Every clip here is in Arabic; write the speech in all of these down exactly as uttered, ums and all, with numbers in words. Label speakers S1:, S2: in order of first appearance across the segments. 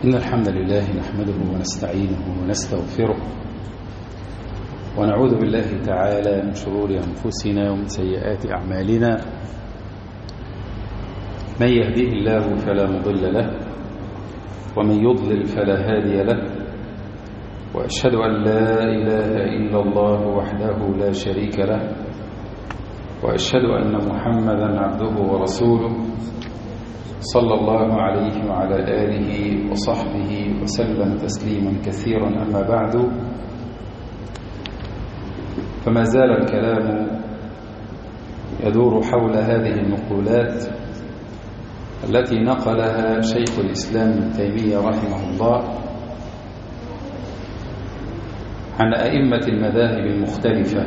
S1: إن الحمد لله نحمده ونستعينه ونستغفره ونعوذ بالله تعالى من شرور أنفسنا ومن سيئات أعمالنا. من يهديه الله فلا مضل له ومن يضلل فلا هادي له، وأشهد أن لا إله إلا الله وحده لا شريك له، وأشهد أن محمدا عبده ورسوله صلى الله عليه وعلى آله وصحبه وسلم تسليما كثيرا. أما بعد، فما زال الكلام يدور حول هذه النقولات التي نقلها شيخ الإسلام ابن تيمية رحمه الله عن أئمة المذاهب المختلفة.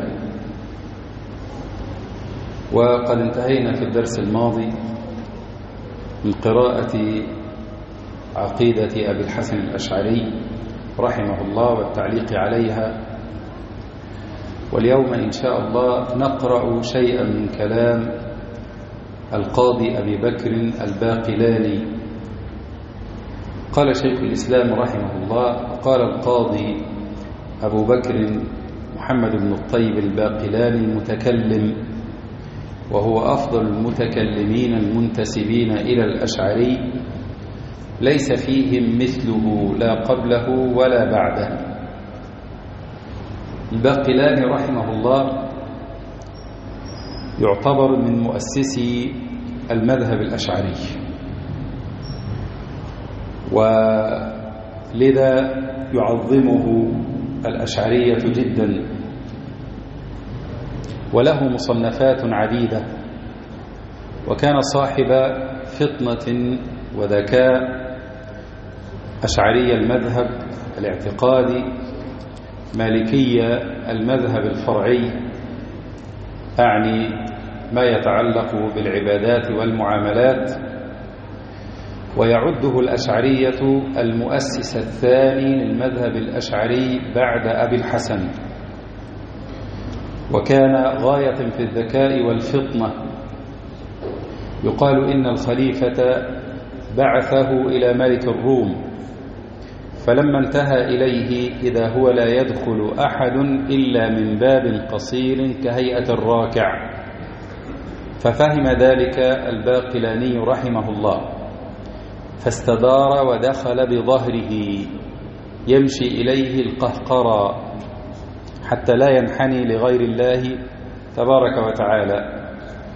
S1: وقد انتهينا في الدرس الماضي من قراءة عقيدة أبي الحسن الأشعري رحمه الله والتعليق عليها، واليوم إن شاء الله نقرأ شيئا من كلام القاضي أبي بكر الباقلاني. قال شيخ الإسلام رحمه الله: قال القاضي أبو بكر محمد بن الطيب الباقلاني المتكلم، وهو أفضل المتكلمين المنتسبين إلى الأشعري، ليس فيهم مثله لا قبله ولا بعده. الباقلاني رحمه الله يعتبر من مؤسسي المذهب الأشعري، ولذا يعظمه الأشعرية جدا، وله مصنفات عديدة، وكان صاحب فطنة وذكاء أشعري المذهب الاعتقادي، مالكي المذهب الفرعي، أعني ما يتعلق بالعبادات والمعاملات. ويعده الأشعرية المؤسس الثاني للمذهب الأشعري بعد أبي الحسن، وكان غاية في الذكاء والفطنة. يقال إن الخليفة بعثه إلى ملك الروم، فلما انتهى إليه إذا هو لا يدخل أحد إلا من باب قصير كهيئة الراكع، ففهم ذلك الباقلاني رحمه الله، فاستدار ودخل بظهره يمشي إليه القهقرى حتى لا ينحني لغير الله تبارك وتعالى.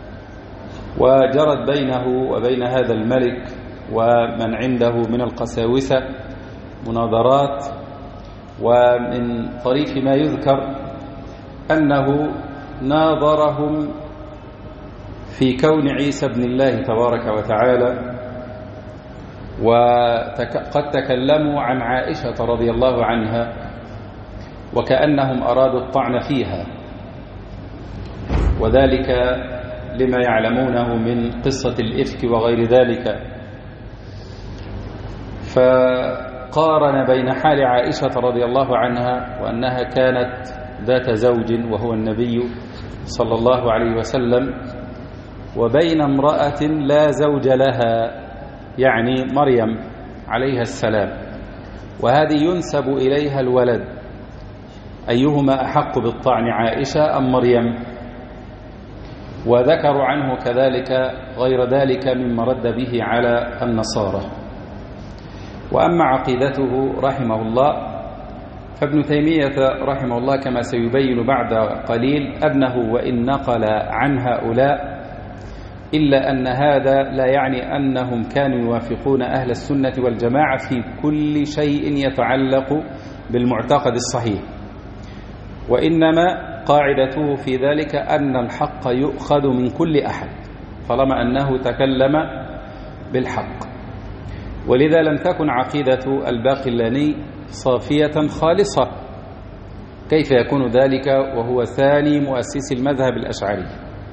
S1: وجرت بينه وبين هذا الملك ومن عنده من القساوسة مناظرات، ومن طريف ما يذكر أنه ناظرهم في كون عيسى ابن الله تبارك وتعالى، وقد تكلموا عن عائشة رضي الله عنها وكأنهم أرادوا الطعن فيها، وذلك لما يعلمونه من قصة الإفك وغير ذلك. فقارن بين حال عائشة رضي الله عنها وأنها كانت ذات زوج وهو النبي صلى الله عليه وسلم، وبين امرأة لا زوج لها، يعني مريم عليها السلام، وهذه ينسب إليها الولد، أيهما أحق بالطعن، عائشة أم مريم؟ وذكروا عنه كذلك غير ذلك مما رد به على النصارى. وأما عقيدته رحمه الله، فابن تيمية رحمه الله كما سيبين بعد قليل أنه وإن نقل عن هؤلاء، إلا أن هذا لا يعني أنهم كانوا يوافقون أهل السنة والجماعة في كل شيء يتعلق بالمعتقد الصحيح، وإنما قاعدته في ذلك أن الحق يؤخذ من كل أحد طالما أنه تكلم بالحق. ولذا لم تكن عقيدة الباقلاني صافية خالصة. كيف يكون ذلك وهو ثاني مؤسس المذهب الأشعري؟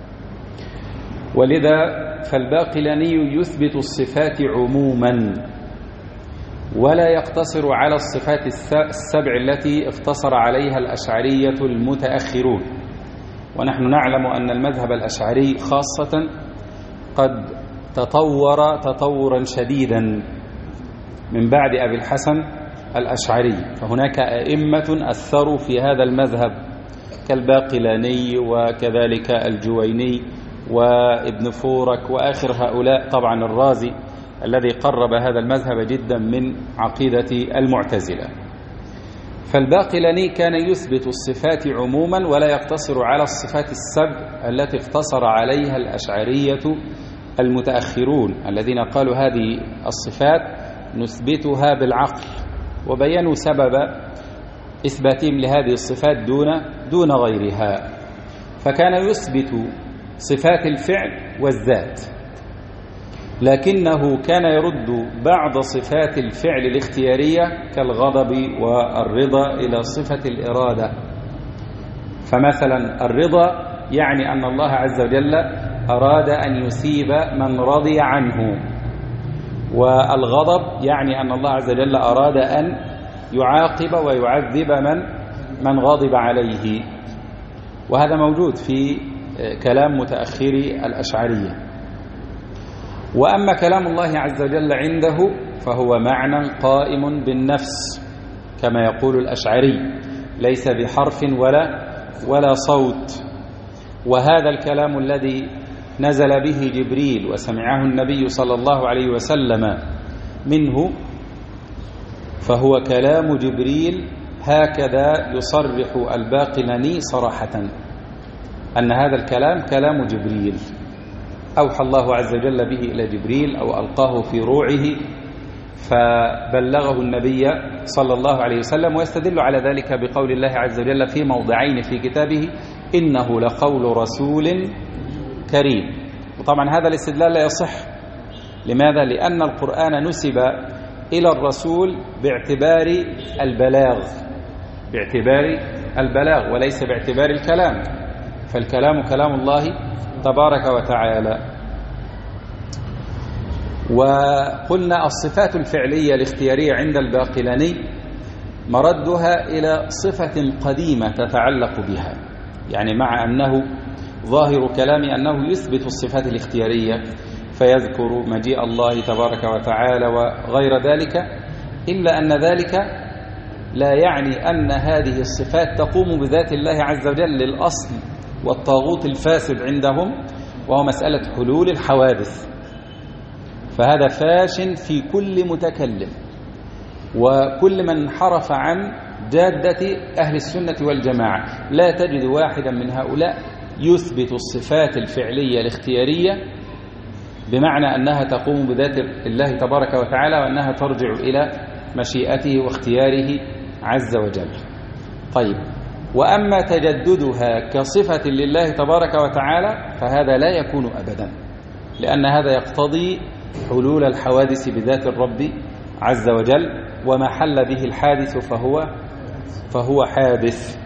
S1: ولذا فالباقلاني يثبت الصفات عموما، ولا يقتصر على الصفات السبع التي اقتصر عليها الأشعرية المتأخرون. ونحن نعلم أن المذهب الأشعري خاصة قد تطور تطورا شديدا، من بعد أبي الحسن الأشعري، فهناك أئمة أثروا في هذا المذهب كالباقلاني وكذلك الجويني وابن فورك وآخر هؤلاء، طبعا الرازي الذي قرب هذا المذهب جدا من عقيدة المعتزلة. فالباقلاني كان يثبت الصفات عموما ولا يقتصر على الصفات السبع التي اقتصر عليها الأشعرية المتأخرون الذين قالوا هذه الصفات نثبتها بالعقل، وبينوا سبب إثباتهم لهذه الصفات دون دون غيرها. فكان يثبت صفات الفعل والذات، لكنه كان يرد بعض صفات الفعل الاختيارية كالغضب والرضا إلى صفة الإرادة. فمثلا الرضا يعني أن الله عز وجل أراد أن يثيب من رضي عنه، والغضب يعني أن الله عز وجل أراد أن يعاقب ويعذب من من غضب عليه. وهذا موجود في كلام متأخري الأشعرية. وأما كلام الله عز وجل عنده فهو معنى قائم بالنفس كما يقول الأشعري، ليس بحرف ولا ولا صوت. وهذا الكلام الذي نزل به جبريل وسمعه النبي صلى الله عليه وسلم منه فهو كلام جبريل، هكذا يصرح الباقلاني صراحة أن هذا الكلام كلام جبريل، أوحى الله عز وجل به إلى جبريل أو ألقاه في روعه فبلغه النبي صلى الله عليه وسلم. ويستدل على ذلك بقول الله عز وجل في موضعين في كتابه إنه لقول رسول كريم. وطبعا هذا الاستدلال لا يصح. لماذا؟ لأن القرآن نسب إلى الرسول باعتبار البلاغ باعتبار البلاغ وليس باعتبار الكلام، فالكلام كلام الله تبارك وتعالى. وقلنا الصفات الفعلية الاختيارية عند الباقلاني مردها إلى صفة قديمة تتعلق بها، يعني مع أنه ظاهر كلامي أنه يثبت الصفات الاختيارية فيذكر مجيء الله تبارك وتعالى وغير ذلك، إلا أن ذلك لا يعني أن هذه الصفات تقوم بذات الله عز وجل للأصل والطاغوت الفاسد عندهم، وهو مسألة حلول الحوادث. فهذا فاش في كل متكلم وكل من انحرف عن جادة أهل السنة والجماعة. لا تجد واحدا من هؤلاء يثبت الصفات الفعلية الاختيارية بمعنى أنها تقوم بذات الله تبارك وتعالى وأنها ترجع إلى مشيئته واختياره عز وجل. طيب، وأما تجددها كصفة لله تبارك وتعالى فهذا لا يكون أبدا، لأن هذا يقتضي حلول الحوادث بذات الرب عز وجل، وما حل به الحادث فهو فهو حادث.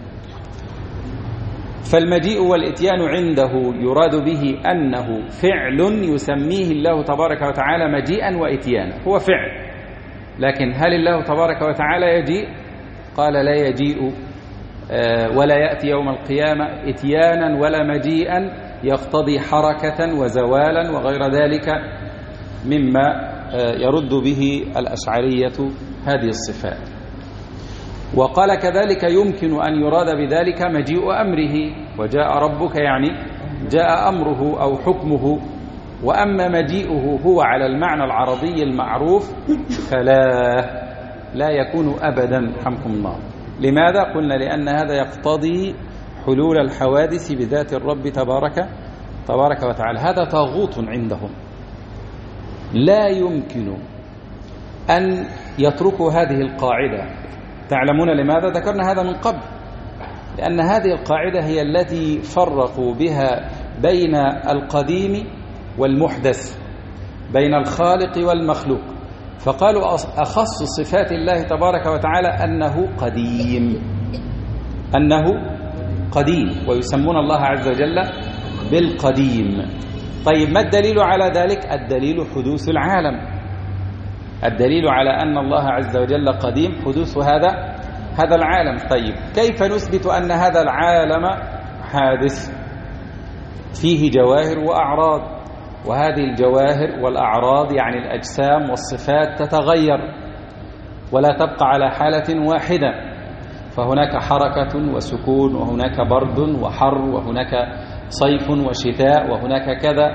S1: فالمجيء والإتيان عنده يراد به أنه فعل يسميه الله تبارك وتعالى مجيئا وإتيانا، هو فعل. لكن هل الله تبارك وتعالى يجيء؟ قال لا يجيء ولا يأتي يوم القيامة إتيانا ولا مجيئا يقتضي حركة وزوالا وغير ذلك مما يرد به الأشعرية هذه الصفات. وقال كذلك يمكن أن يراد بذلك مجيء أمره، وجاء ربك يعني جاء أمره أو حكمه. وأما مجيئه هو على المعنى العربي المعروف فلا لا يكون أبدا حمكم الله. لماذا؟ قلنا لأن هذا يقتضي حلول الحوادث بذات الرب تبارك تبارك وتعالى. هذا طاغوت عندهم، لا يمكن أن يتركوا هذه القاعدة. تعلمون لماذا؟ ذكرنا هذا من قبل، لأن هذه القاعدة هي التي فرقوا بها بين القديم والمحدث، بين الخالق والمخلوق. فقالوا أخص صفات الله تبارك وتعالى أنه قديم أنه قديم ويسمون الله عز وجل بالقديم. طيب، ما الدليل على ذلك؟ الدليل حدوث العالم. الدليل على أن الله عز وجل قديم حدوث هذا هذا العالم. طيب، كيف نثبت أن هذا العالم حادث؟ فيه جواهر وأعراض. وهذه الجواهر والأعراض يعني الأجسام والصفات تتغير ولا تبقى على حالة واحدة، فهناك حركة وسكون، وهناك برد وحر، وهناك صيف وشتاء، وهناك كذا.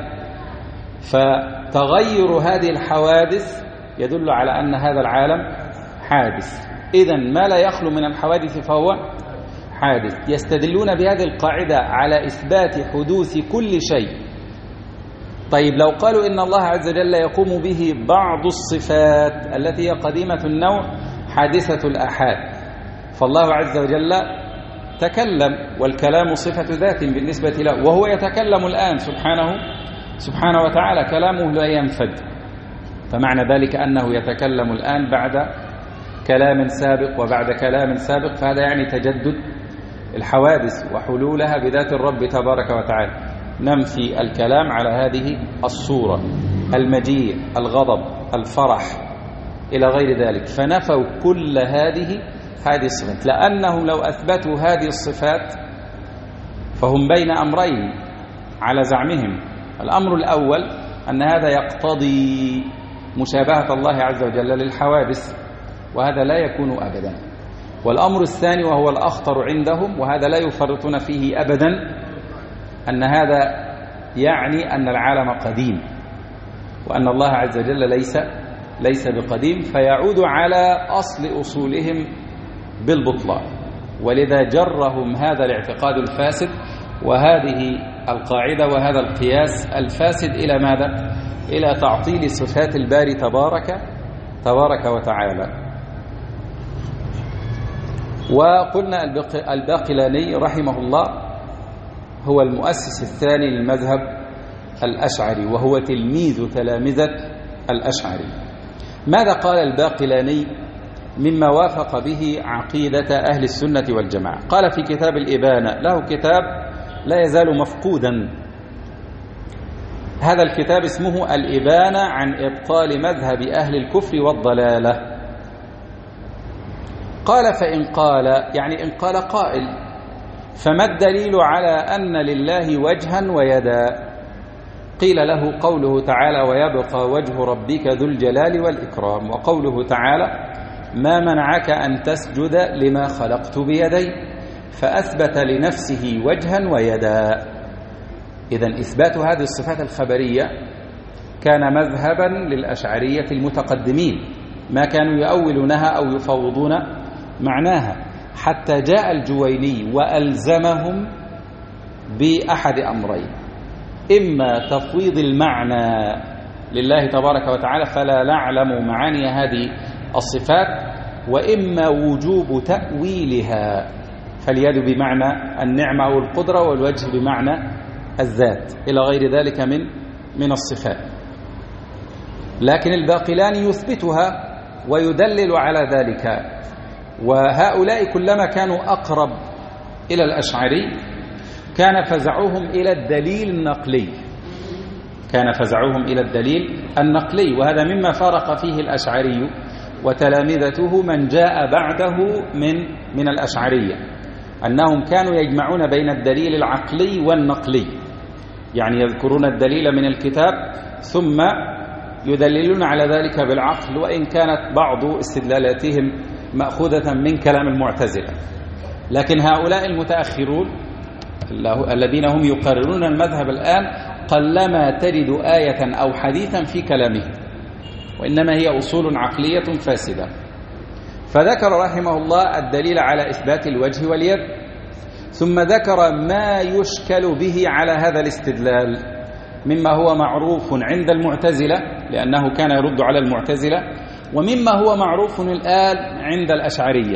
S1: فتغير هذه الحوادث يدل على أن هذا العالم حادث. إذن ما لا يخلو من الحوادث فهو حادث. يستدلون بهذه القاعدة على إثبات حدوث كل شيء. طيب لو قالوا إن الله عز وجل يقوم به بعض الصفات التي هي قديمة النوع حادثة الآحاد، فالله عز وجل تكلم، والكلام صفة ذات بالنسبة له، وهو يتكلم الآن سبحانه سبحانه وتعالى، كلامه لا ينفد، فمعنى ذلك أنه يتكلم الآن بعد كلام سابق وبعد كلام سابق، فهذا يعني تجدد الحوادث وحلولها بذات الرب تبارك وتعالى. ننفي الكلام على هذه الصورة، المجيء، الغضب، الفرح إلى غير ذلك، فنفوا كل هذه هذه الصفات، لأنهم لو أثبتوا هذه الصفات فهم بين أمرين على زعمهم. الأمر الأول أن هذا يقتضي مشابهة الله عز وجل للحوادث، وهذا لا يكون أبدا. والأمر الثاني وهو الأخطر عندهم، وهذا لا يفرطون فيه أبدا، أن هذا يعني أن العالم قديم، وأن الله عز وجل ليس ليس بقديم، فيعود على أصل أصولهم بالبطلان. ولذا جرهم هذا الاعتقاد الفاسد وهذه القاعدة وهذا القياس الفاسد إلى ماذا؟ إلى تعطيل صفات الباري تبارك تبارك وتعالى. وقلنا الباقلاني رحمه الله هو المؤسس الثاني للمذهب الأشعري، وهو تلميذ تلامذة الأشعري. ماذا قال الباقلاني مما وافق به عقيدة أهل السنة والجماعة؟ قال في كتاب الإبانة، له كتاب لا يزال مفقودا، هذا الكتاب اسمه الإبانة عن إبطال مذهب أهل الكفر والضلالة. قال فإن قال، يعني إن قال قائل، فما الدليل على أن لله وجها ويدا؟ قيل له قوله تعالى ويبقى وجه ربك ذو الجلال والإكرام، وقوله تعالى ما منعك أن تسجد لما خلقت بيدي، فأثبت لنفسه وجها ويدا. إذن إثبات هذه الصفات الخبرية كان مذهبا للأشعرية المتقدمين، ما كانوا يؤولونها أو يفوضون معناها، حتى جاء الجويني وألزمهم بأحد أمرين: إما تفويض المعنى لله تبارك وتعالى فلا نعلم معاني هذه الصفات، وإما وجوب تأويلها، فاليد بمعنى النعمة أو القدرة، والوجه بمعنى الذات، إلى غير ذلك من من الصفات. لكن الباقلاني يثبتها ويدلل على ذلك، وهؤلاء كلما كانوا أقرب إلى الأشعري كان فزعهم إلى الدليل النقلي، كان فزعهم إلى الدليل النقلي، وهذا مما فارق فيه الأشعري وتلامذته من جاء بعده من من الأشعرية، أنهم كانوا يجمعون بين الدليل العقلي والنقلي، يعني يذكرون الدليل من الكتاب ثم يدللون على ذلك بالعقل، وإن كانت بعض استدلالاتهم مأخوذة من كلام المعتزلة. لكن هؤلاء المتأخرون الذين هم يقررون المذهب الآن قلما تجد آية أو حديثا في كلامهم، وإنما هي أصول عقلية فاسدة. فذكر رحمه الله الدليل على إثبات الوجه واليد، ثم ذكر ما يشكل به على هذا الاستدلال مما هو معروف عند المعتزلة، لأنه كان يرد على المعتزلة، ومما هو معروف الآن عند الأشعرية.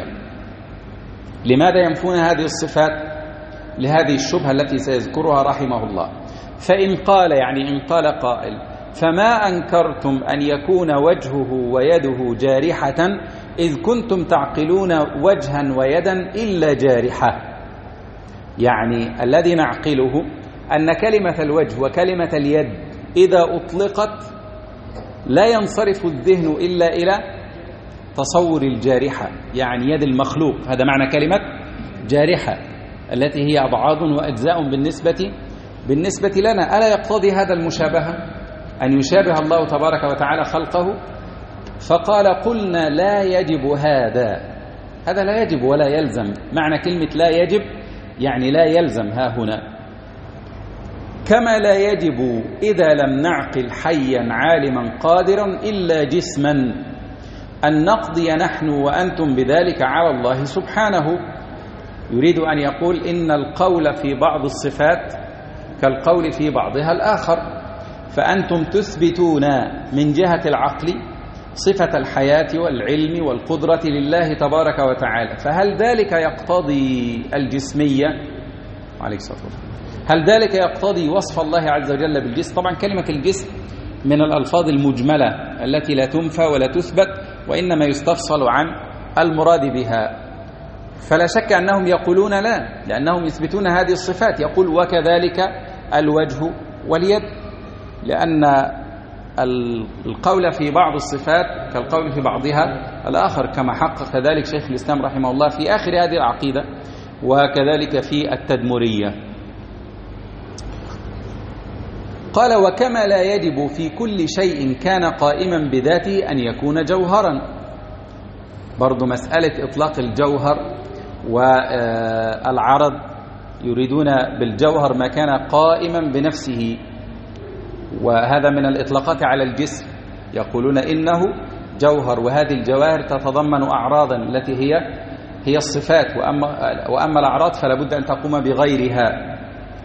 S1: لماذا ينفون هذه الصفات؟ لهذه الشبهة التي سيذكرها رحمه الله. فإن قال، يعني إن قال قائل فما أنكرتم أن يكون وجهه ويده جارحة إذ كنتم تعقلون وجها ويدا إلا جارحة، يعني الذي نعقله أن كلمة الوجه وكلمة اليد إذا أطلقت لا ينصرف الذهن إلا إلى تصور الجارحة، يعني يد المخلوق، هذا معنى كلمة جارحة التي هي أبعاد وأجزاء بالنسبة بالنسبة لنا. ألا يقتضي هذا المشابهة؟ أن يشابه الله تبارك وتعالى خلقه، فقال قلنا لا يجب هذا، هذا لا يجب ولا يلزم. معنى كلمة لا يجب يعني لا يلزم ها هنا، كما لا يجب إذا لم نعقل حيا عالما قادرا إلا جسما أن نقضي نحن وأنتم بذلك على الله سبحانه. يريد أن يقول إن القول في بعض الصفات كالقول في بعضها الآخر، فأنتم تثبتون من جهة العقل صفة الحياة والعلم والقدرة لله تبارك وتعالى، فهل ذلك يقتضي الجسمية؟ عليك الصلاة والسلام. هل ذلك يقتضي وصف الله عز وجل بالجسم؟ طبعا كلمة الجسم من الألفاظ المجملة التي لا تنفى ولا تثبت، وإنما يستفصل عن المراد بها. فلا شك أنهم يقولون لا، لأنهم يثبتون هذه الصفات. يقول وكذلك الوجه واليد، لأن القول في بعض الصفات كالقول في بعضها الآخر، كما حقق ذلك شيخ الإسلام رحمه الله في آخر هذه العقيدة، وكذلك في التدمرية. قال وكما لا يجب في كل شيء كان قائما بذاته أن يكون جوهرا. برضو مسألة إطلاق الجوهر والعرض، يريدون بالجوهر ما كان قائما بنفسه، وهذا من الإطلاقات على الجسم. يقولون إنه جوهر، وهذه الجواهر تتضمن أعراضا التي هي هي الصفات، وأما, وأما الأعراض فلا بد أن تقوم بغيرها.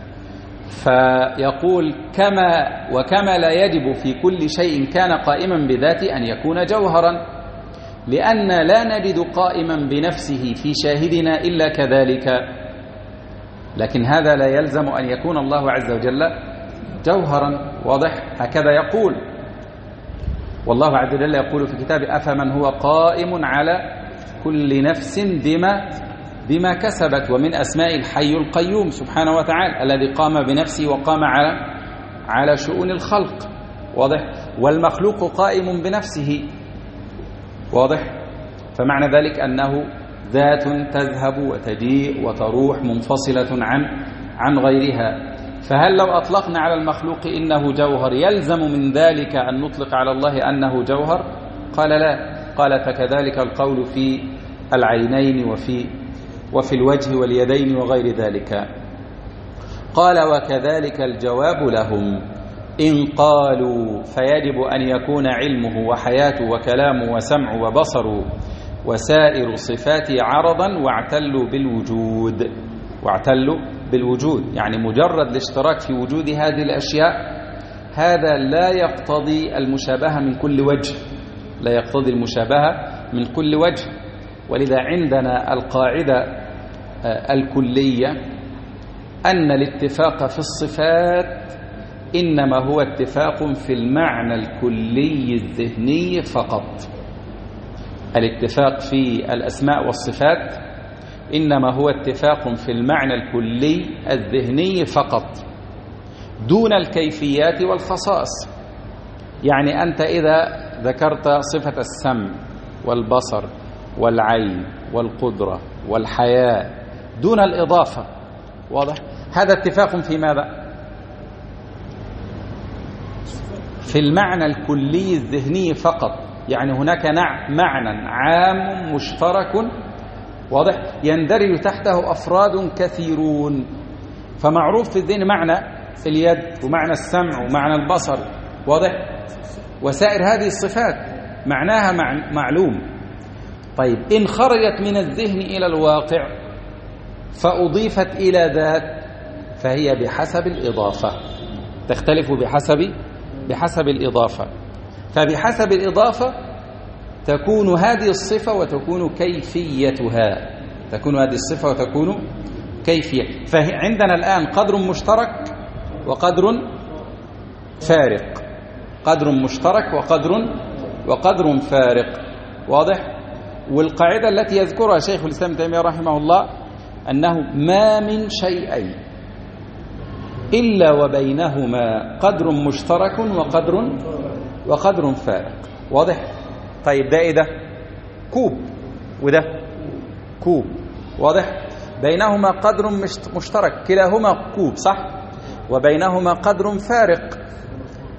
S1: فيقول كما وكما لا يجب في كل شيء كان قائما بذاته أن يكون جوهرا، لأن لا نجد قائما بنفسه في شاهدنا إلا كذلك. لكن هذا لا يلزم أن يكون الله عز وجل جوهرا. واضح؟ هكذا يقول. والله عز وجل يقول في كتابه أفمن هو قائم على كل نفس بما بما كسبت، ومن أسماء الحي القيوم سبحانه وتعالى الذي قام بنفسه وقام على على شؤون الخلق. واضح؟ والمخلوق قائم بنفسه. واضح؟ فمعنى ذلك أنه ذات تذهب وتجيء وتروح منفصلة عن عن غيرها. فهل لو أطلقنا على المخلوق إنه جوهر يلزم من ذلك أن نطلق على الله أنه جوهر؟ قال لا. قال فكذلك القول في العينين وفي وفي الوجه واليدين وغير ذلك. قال وكذلك الجواب لهم إن قالوا فيجب أن يكون علمه وحياته وكلامه وسمعه وبصره وسائر صفاته عرضا واعتلوا بالوجود. واعتلوا بالوجود يعني مجرد الاشتراك في وجود هذه الأشياء، هذا لا يقتضي المشابهة من كل وجه، لا يقتضي المشابهة من كل وجه. ولذا عندنا القاعدة الكلية أن الاتفاق في الصفات إنما هو اتفاق في المعنى الكلي الذهني فقط. الاتفاق في الأسماء والصفات إنما هو اتفاق في المعنى الكلي الذهني فقط دون الكيفيات والخصائص. يعني أنت إذا ذكرت صفة السمع والبصر والعين والقدرة والحياة دون الإضافة، واضح؟ هذا اتفاق في ماذا؟ في المعنى الكلي الذهني فقط. يعني هناك معنى عام مشترك، واضح، يندرج تحته أفراد كثيرون. فمعروف في الذهن معنى اليد ومعنى السمع ومعنى البصر، واضح، وسائر هذه الصفات معناها معلوم. طيب إن خرجت من الذهن إلى الواقع فأضيفت إلى ذات فهي بحسب الإضافة، تختلف بحسب بحسب الإضافة. فبحسب الإضافة تكون هذه الصفة وتكون كيفيتها، تكون هذه الصفة وتكون كيفية. فعندنا الآن قدر مشترك وقدر فارق، قدر مشترك وقدر وقدر فارق، واضح؟ والقاعدة التي يذكرها شيخ الإسلام ابن تيمية رحمه الله أنه ما من شيئين إلا وبينهما قدر مشترك وقدر وقدر فارق، واضح؟ طيب ده إيه ده؟ كوب وده كوب، واضح؟ بينهما قدر مشترك، كلاهما كوب صح؟ وبينهما قدر فارق.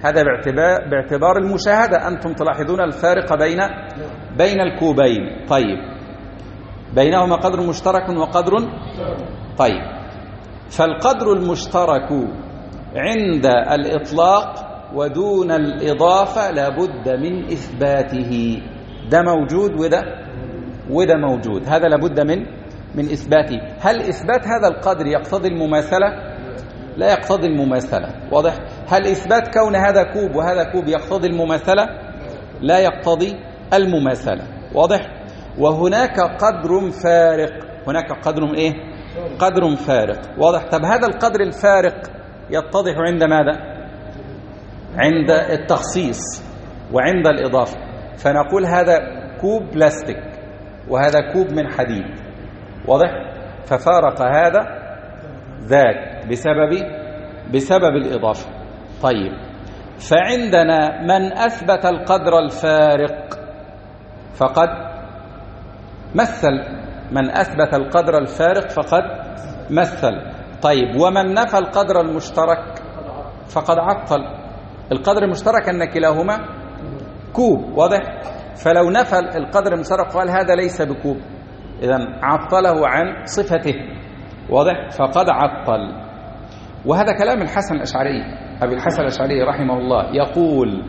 S1: هذا باعتبار, باعتبار المشاهدة. أنتم تلاحظون الفارق بين بين الكوبين. طيب بينهما قدر مشترك وقدر. طيب فالقدر المشترك عند الإطلاق ودون الإضافة لابد من إثباته. ده موجود وده وده موجود، هذا لابد من من إثباته. هل إثبات هذا القدر يقتضي المماثلة؟ لا يقتضي المماثلة. واضح؟ هل إثبات كون هذا كوب وهذا كوب يقتضي المماثلة؟ لا يقتضي المماثلة. واضح؟ وهناك قدر فارق، هناك قدر إيه؟ قدر فارق. واضح؟ طب هذا القدر الفارق يتضح عند ماذا؟ عند التخصيص وعند الإضافة. فنقول هذا كوب بلاستيك وهذا كوب من حديد. واضح؟ ففارق هذا ذاك بسبب بسبب الإضافة. طيب فعندنا من أثبت القدر الفارق فقد مثل، من أثبت القدر الفارق فقد مثل. طيب ومن نفى القدر المشترك فقد عطل. القدر المشترك أن كلاهما كوب. واضح؟ فلو نفى القدر المشترك قال هذا ليس بكوب، إذن عطله عن صفته. واضح؟ فقد عطل. وهذا كلام الحسن الأشعري، أبي الحسن الأشعري رحمه الله، يقول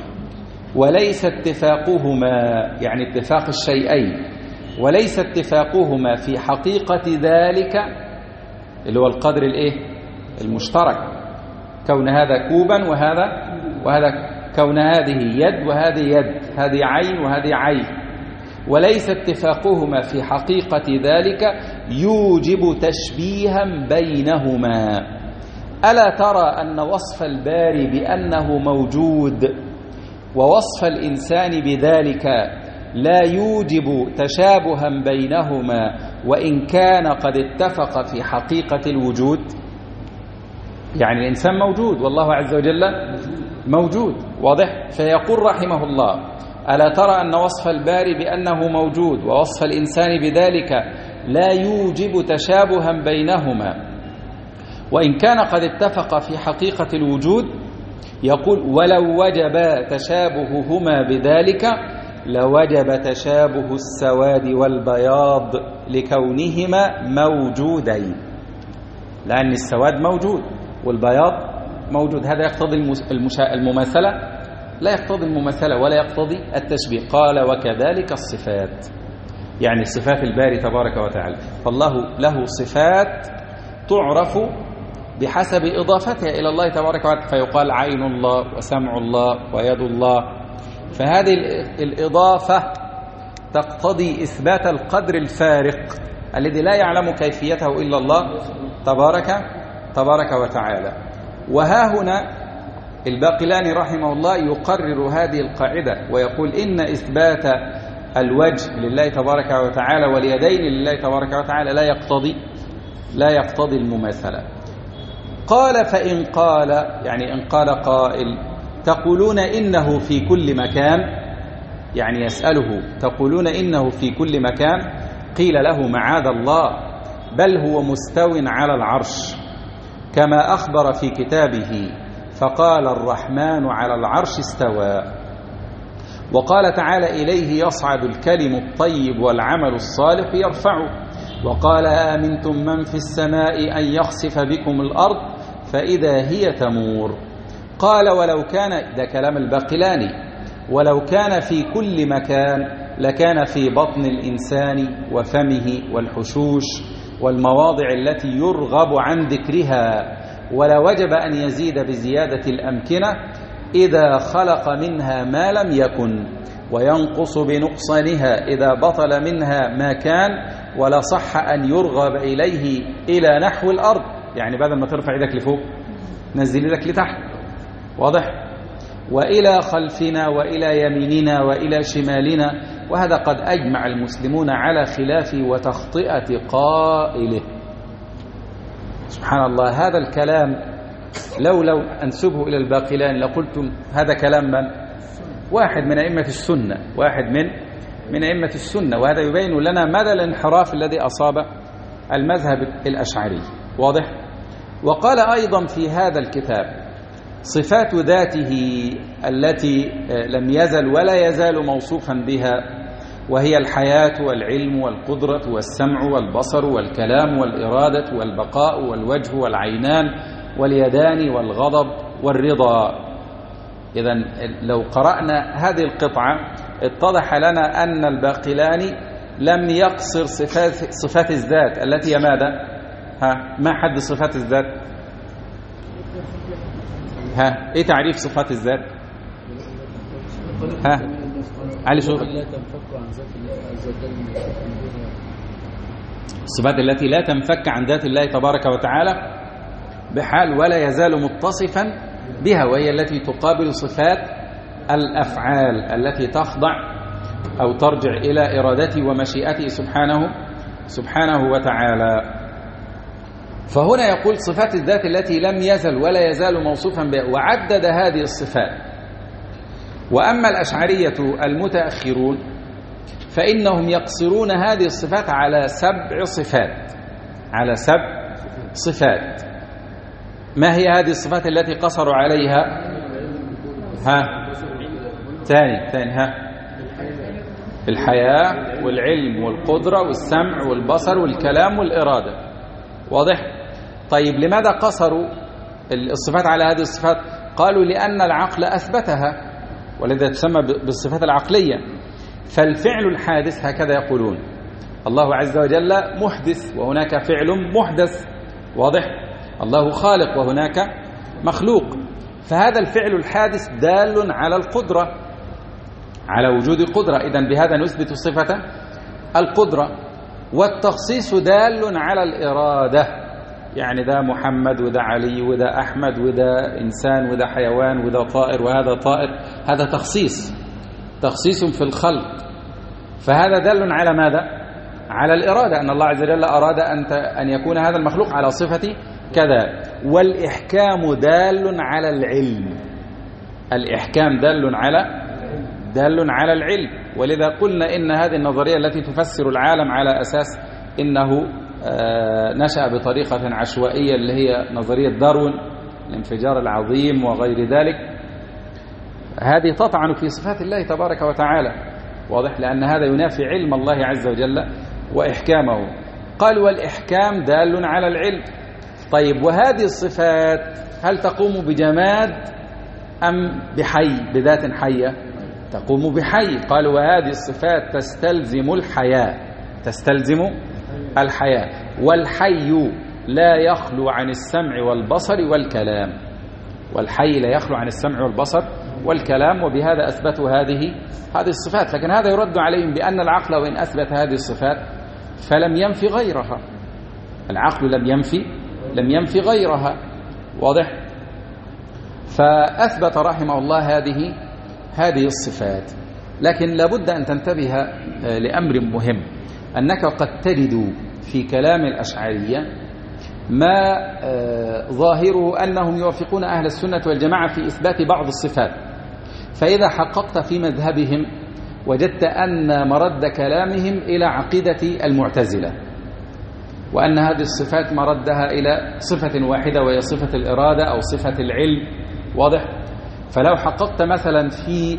S1: وليس اتفاقهما، يعني اتفاق الشيئين، وليس اتفاقهما في حقيقة ذلك اللي هو القدر الايه المشترك، كون هذا كوبا وهذا وهذا، كون هذه يد وهذه يد، هذه عين وهذه عين، وليس اتفاقهما في حقيقة ذلك يوجب تشبيها بينهما. ألا ترى أن وصف الباري بأنه موجود ووصف الإنسان بذلك لا يوجب تشابها بينهما وإن كان قد اتفق في حقيقة الوجود؟ يعني الإنسان موجود والله عز وجل موجود. واضح؟ فيقول رحمه الله ألا ترى أن وصف الباري بأنه موجود ووصف الإنسان بذلك لا يوجب تشابها بينهما وإن كان قد اتفق في حقيقة الوجود. يقول ولو وجب تشابههما بذلك لوجب تشابه السواد والبياض لكونهما موجودين، لأن السواد موجود والبياض موجود. هذا يقتضي المماثلة؟ لا يقتضي المماثلة ولا يقتضي التشبيه. قال وكذلك الصفات، يعني صفات الباري تبارك وتعالى، فالله له صفات تعرف بحسب إضافتها إلى الله تبارك وتعالى، فيقال عين الله وسمع الله ويد الله. فهذه الإضافة تقتضي إثبات القدر الفارق الذي لا يعلم كيفيته إلا الله تبارك تبارك وتعالى. وها هنا الباقلاني رحمه الله يقرر هذه القاعدة ويقول إن إثبات الوجه لله تبارك وتعالى واليدين لله تبارك وتعالى لا يقتضي لا يقتضي المماثلة. قال فإن قال، يعني إن قال قائل تقولون إنه في كل مكان، يعني يسأله تقولون إنه في كل مكان، قيل له معاذ الله بل هو مستو على العرش كما أخبر في كتابه فقال الرحمن على العرش استوى. وقال تعالى إليه يصعد الكلم الطيب والعمل الصالح يرفعه. وقال آمنتم من في السماء أن يخسف بكم الأرض فإذا هي تمور. قال ولو كان، ده كلام الباقلاني، ولو كان في كل مكان لكان في بطن الإنسان وفمه والحشوش والمواضع التي يرغب عن ذكرها، ولا وجب أن يزيد بزيادة الأمكنة إذا خلق منها ما لم يكن، وينقص بنقصانها إذا بطل منها ما كان، ولا صح أن يرغب إليه إلى نحو الأرض، يعني بدل ما ترفع يدك لفوق نزل يدك لتحت. واضح؟ وإلى خلفنا وإلى يميننا وإلى شمالنا. وهذا قد أجمع المسلمون على خلاف وتخطئة قائله. سبحان الله، هذا الكلام لو لو أنسبه إلى الباقلان لقلتم هذا كلام من؟ واحد من أئمة السنة، واحد من من أئمة السنة. وهذا يبين لنا مدى الانحراف الذي أصاب المذهب الأشعري. واضح؟ وقال أيضا في هذا الكتاب صفات ذاته التي لم يزل ولا يزال موصوفا بها، وهي الحياة والعلم والقدرة والسمع والبصر والكلام والإرادة والبقاء والوجه والعينان واليدان والغضب والرضا. إذن لو قرأنا هذه القطعة اتضح لنا أن الباقلاني لم يقصر صفات, صفات الذات التي هي ماذا؟ ها ما حد صفات الذات؟ ها ايه تعريف صفات الذات؟ ها علي شو الصفات التي لا تنفك عن ذات الله تبارك وتعالى بحال ولا يزال متصفا بها، وهي التي تقابل صفات الأفعال التي تخضع أو ترجع إلى إرادته ومشيئته سبحانه سبحانه وتعالى. فهنا يقول صفات الذات التي لم يزل ولا يزال موصوفا بها، وعدد هذه الصفات. وأما الأشعرية المتأخرون فإنهم يقصرون هذه الصفات على سبع صفات على سبع صفات. ما هي هذه الصفات التي قصروا عليها؟ ها ثاني ثاني ها الحياة والعلم والقدرة والسمع والبصر والكلام والإرادة. واضح؟ طيب لماذا قصروا الصفات على هذه الصفات؟ قالوا لأن العقل أثبتها، ولذا تسمى بالصفات العقلية. فالفعل الحادث هكذا يقولون، الله عز وجل محدث وهناك فعل محدث. واضح؟ الله خالق وهناك مخلوق. فهذا الفعل الحادث دال على القدرة، على وجود قدرة، إذن بهذا نثبت صفة القدرة. والتخصيص دال على الإرادة، يعني ذا محمد وذا علي وذا أحمد وذا إنسان وذا حيوان وذا طائر وهذا طائر، هذا تخصيص تخصيص في الخلق. فهذا دال على ماذا؟ على الإرادة، أن الله عز وجل أراد أن يكون هذا المخلوق على صفة كذا. والإحكام دال على العلم، الإحكام دال على دال على العلم. ولذا قلنا إن هذه النظرية التي تفسر العالم على أساس إنه نشأ بطريقة عشوائية اللي هي نظرية داروين، الانفجار العظيم وغير ذلك، هذه تطعن في صفات الله تبارك وتعالى. واضح؟ لأن هذا ينافي علم الله عز وجل وإحكامه. قال والإحكام دال على العلم. طيب وهذه الصفات هل تقوم بجماد أم بحي، بذات حية؟ تقوم بحي. قال وهذه الصفات تستلزم الحياة، تستلزم الحياة. والحي لا يخلو عن السمع والبصر والكلام، والحي لا يخلو عن السمع والبصر والكلام. وبهذا أثبتوا هذه هذه الصفات. لكن هذا يرد عليهم بأن العقل وإن أثبت هذه الصفات فلم ينفي غيرها، العقل لم ينفي لم ينفي غيرها. واضح؟ فأثبت رحمه الله هذه هذه الصفات. لكن لابد أن تنتبه لأمر مهم، أنك قد تجد في كلام الأشعرية ما ظاهره أنهم يوافقون أهل السنة والجماعة في إثبات بعض الصفات. فإذا حققت في مذهبهم وجدت أن مرد كلامهم إلى عقيدة المعتزلة، وأن هذه الصفات مردها إلى صفة واحدة وهي صفة الإرادة أو صفة العلم. واضح؟ فلو حققت مثلا في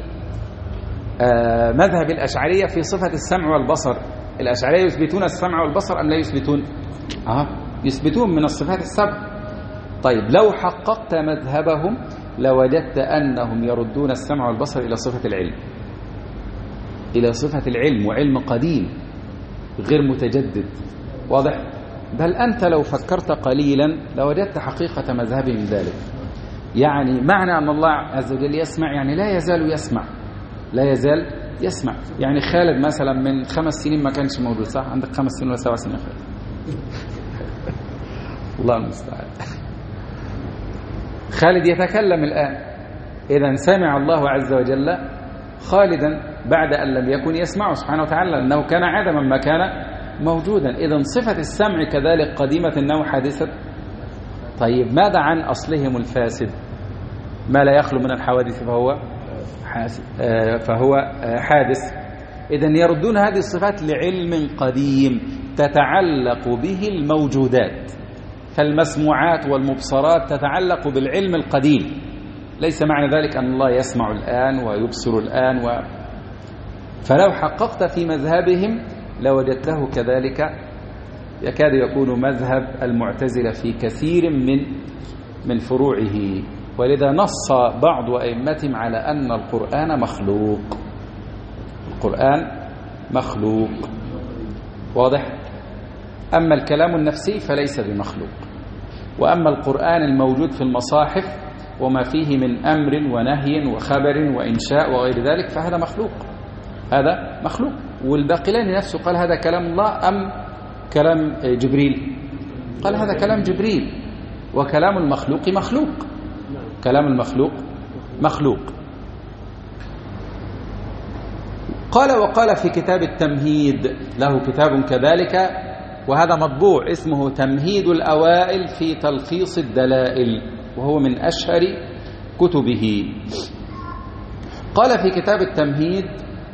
S1: مذهب الأشعرية في صفة السمع والبصر، الأشعرية يثبتون السمع والبصر أم لا يثبتون؟ آه يثبتون من الصفات السبع. طيب لو حققت مذهبهم لوجدت أنهم يردون السمع والبصر إلى صفة العلم، إلى صفة العلم، وعلم قديم غير متجدد. واضح؟ بل أنت لو فكرت قليلا لوجدت حقيقة مذهبهم ذلك. يعني معنى أن الله عز وجل يسمع يعني لا يزال يسمع، لا يزال يسمع. يعني خالد مثلا من خمس سنين ما كانش موجود، صح؟ عندك خمس سنين ولا سبع سنين خالد؟ الله المستعان. خالد يتكلم الآن، إذا سمع الله عز وجل خالدا بعد أن لم يكن يسمعه سبحانه وتعالى، لأنه كان عدما ما كان موجودا. إذا صفة السمع كذلك قديمة أنه حادثة. طيب ماذا عن أصلهم الفاسد؟ ما لا يخلو من الحوادث فهو فهو حادث. إذن يردون هذه الصفات لعلم قديم تتعلق به الموجودات، فالمسموعات والمبصرات تتعلق بالعلم القديم. ليس معنى ذلك أن الله يسمع الآن ويبصر الآن و... فلو حققت في مذهبهم لوجدته كذلك يكاد يكون مذهب المعتزلة في كثير من من فروعه. ولذا نص بعض أئمتهم على أن القرآن مخلوق، القرآن مخلوق، واضح؟ أما الكلام النفسي فليس بمخلوق، وأما القرآن الموجود في المصاحف وما فيه من أمر ونهي وخبر وإنشاء وغير ذلك فهذا مخلوق، هذا مخلوق. والباقلاني نفسه قال هذا كلام الله أم كلام جبريل؟ قال هذا كلام جبريل، وكلام المخلوق مخلوق، كلام المخلوق مخلوق. قال وقال في كتاب التمهيد، له كتاب كذلك وهذا مطبوع اسمه تمهيد الأوائل في تلخيص الدلائل، وهو من أشهر كتبه. قال في كتاب التمهيد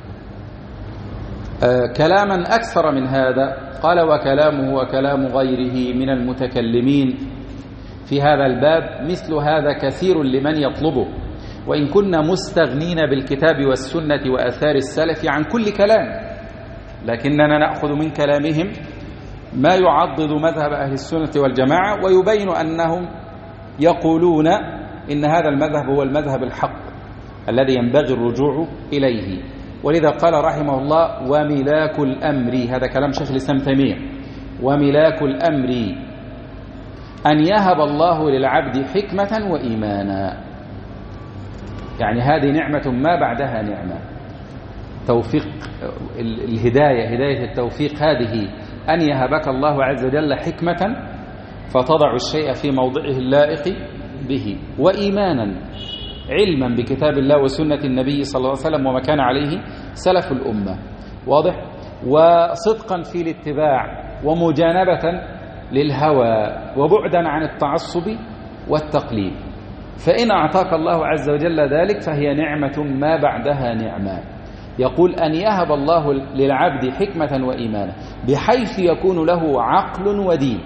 S1: آه كلاما أكثر من هذا، قال وكلامه وكلام غيره من المتكلمين في هذا الباب مثل هذا كثير لمن يطلبه، وإن كنا مستغنين بالكتاب والسنة وأثار السلف عن كل كلام، لكننا نأخذ من كلامهم ما يعضد مذهب أهل السنة والجماعة، ويبين أنهم يقولون إن هذا المذهب هو المذهب الحق الذي ينبغي الرجوع إليه. ولذا قال رحمه الله وملاك الأمر، هذا كلام شيخ الإسلام تيمية، وملاك الأمر أن يهب الله للعبد حكمة وإيمانا، يعني هذه نعمة ما بعدها نعمة، توفيق الهداية، هداية التوفيق هذه أن يهبك الله عز وجل حكمة فتضع الشيء في موضعه اللائق به، وإيمانا علما بكتاب الله وسنة النبي صلى الله عليه وسلم وما كان عليه سلف الأمة، واضح؟ وصدقا في الاتباع ومجانبة للهوى وبعدا عن التعصب والتقليد. فإن أعطاك الله عز وجل ذلك فهي نعمة ما بعدها نعمة. يقول أن يهب الله للعبد حكمة وإيمانا بحيث يكون له عقل ودين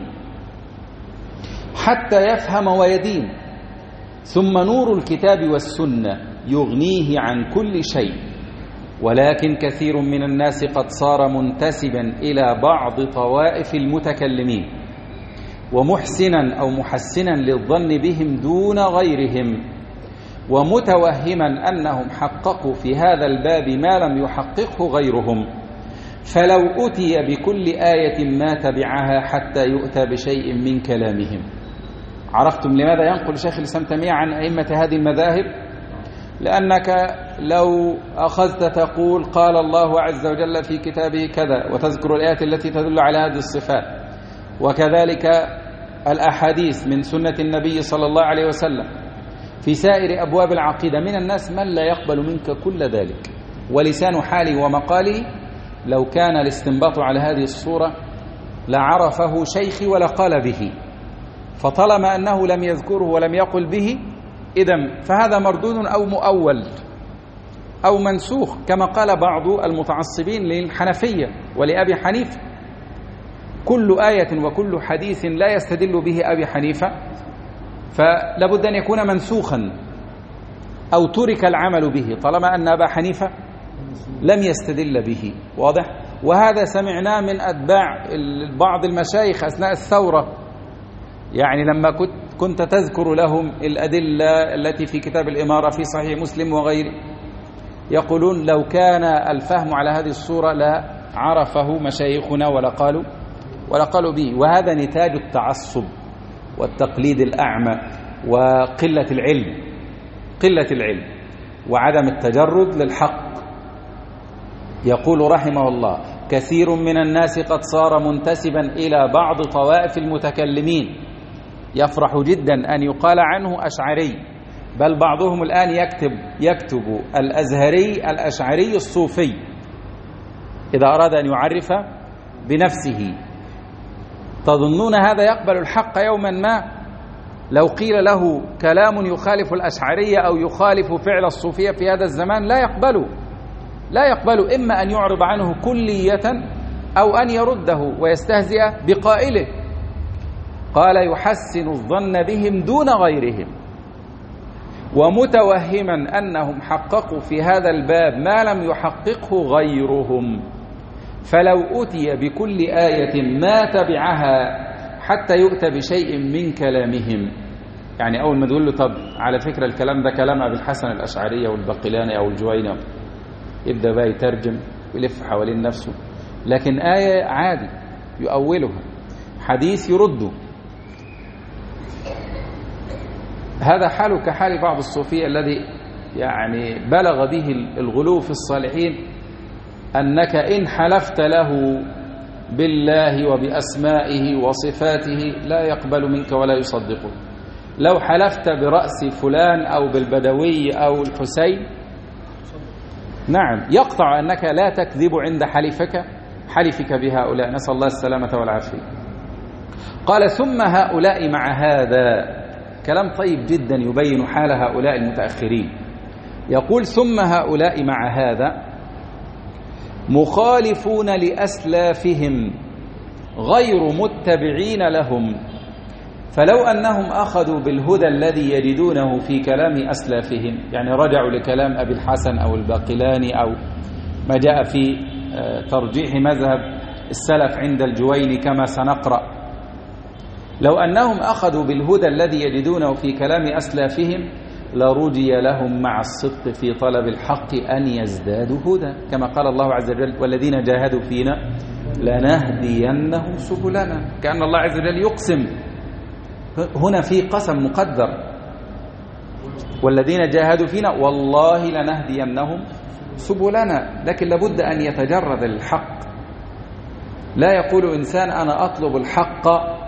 S1: حتى يفهم ويدين، ثم نور الكتاب والسنة يغنيه عن كل شيء. ولكن كثير من الناس قد صار منتسبا إلى بعض طوائف المتكلمين ومحسنا أو محسنا للظن بهم دون غيرهم، ومتوهما أنهم حققوا في هذا الباب ما لم يحققه غيرهم، فلو أتي بكل آية ما تبعها حتى يؤتى بشيء من كلامهم. عرفتم لماذا ينقل شيخ الإسلام تيمية عن أئمة هذه المذاهب؟ لأنك لو أخذت تقول قال الله عز وجل في كتابه كذا وتذكر الآيات التي تدل على هذه الصفات، وكذلك الأحاديث من سنة النبي صلى الله عليه وسلم في سائر أبواب العقيدة، من الناس من لا يقبل منك كل ذلك، ولسان حالي ومقالي لو كان الاستنباط على هذه الصورة لعرفه شيخي ولقال به، فطالما أنه لم يذكره ولم يقل به إذن فهذا مردود أو مؤول أو منسوخ، كما قال بعض المتعصبين للحنفية ولأبي حنيفة: كل آية وكل حديث لا يستدل به أبي حنيفة فلابد أن يكون منسوخا أو ترك العمل به طالما أن أبا حنيفة لم يستدل به، واضح؟ وهذا سمعناه من أتباع بعض المشايخ أثناء الثورة، يعني لما كنت كنت تذكر لهم الأدلة التي في كتاب الإمارة في صحيح مسلم وغيره، يقولون لو كان الفهم على هذه الصورة لا عرفه مشايخنا ولا قالوا ولا قالوا به. وهذا نتاج التعصب والتقليد الأعمى وقلة العلم، قلة العلم وعدم التجرد للحق. يقول رحمه الله: كثير من الناس قد صار منتسبا إلى بعض طوائف المتكلمين، يفرح جدا أن يقال عنه أشعري، بل بعضهم الآن يكتب يكتب الأزهري الأشعري الصوفي إذا أراد أن يعرف بنفسه. تظنون هذا يقبل الحق يوما ما؟ لو قيل له كلام يخالف الأشعرية أو يخالف فعل الصوفية في هذا الزمان لا يقبله، لا يقبل، إما أن يعرض عنه كلية أو أن يرده ويستهزئ بقائله. قال: يحسن الظن بهم دون غيرهم. ومتوهما أنهم حققوا في هذا الباب ما لم يحققه غيرهم، فلو أتي بكل آية ما تبعها حتى يؤتى بشيء من كلامهم. يعني أول ما تقول له طب على فكرة الكلام ده كلام أبي الحسن الأشعري والباقلاني أو الجويني، يبدأ بقى يترجم ويلف حوالين نفسه. لكن آية عادي يؤولها، حديث يرده. هذا حاله كحال بعض الصوفية الذي يعني بلغ به الغلو في الصالحين، أنك إن حلفت له بالله وبأسمائه وصفاته لا يقبل منك ولا يصدقه. لو حلفت برأس فلان أو بالبدوي أو الحسين نعم يقطع أنك لا تكذب عند حلفك حلفك بهؤلاء، نسأل الله السلامة والعافية. قال ثم هؤلاء مع هذا، كلام طيب جدا يبين حال هؤلاء المتأخرين. يقول ثم هؤلاء مع هذا مخالفون لأسلافهم غير متبعين لهم، فلو أنهم أخذوا بالهدى الذي يجدونه في كلام أسلافهم، يعني رجعوا لكلام أبي الحسن أو الباقلاني أو ما جاء في ترجيح مذهب السلف عند الجويني كما سنقرأ، لو أنهم أخذوا بالهدى الذي يجدونه في كلام أسلافهم لرجي لهم مع الصدق في طلب الحق أن يزدادوا هدى، كما قال الله عز وجل والذين جاهدوا فينا لنهدينهم سبلنا. كأن الله عز وجل يقسم هنا في قسم مقدر، والذين جاهدوا فينا والله لنهدينهم سبلنا. لكن لابد أن يتجرد الحق، لا يقول إنسان أنا أطلب الحق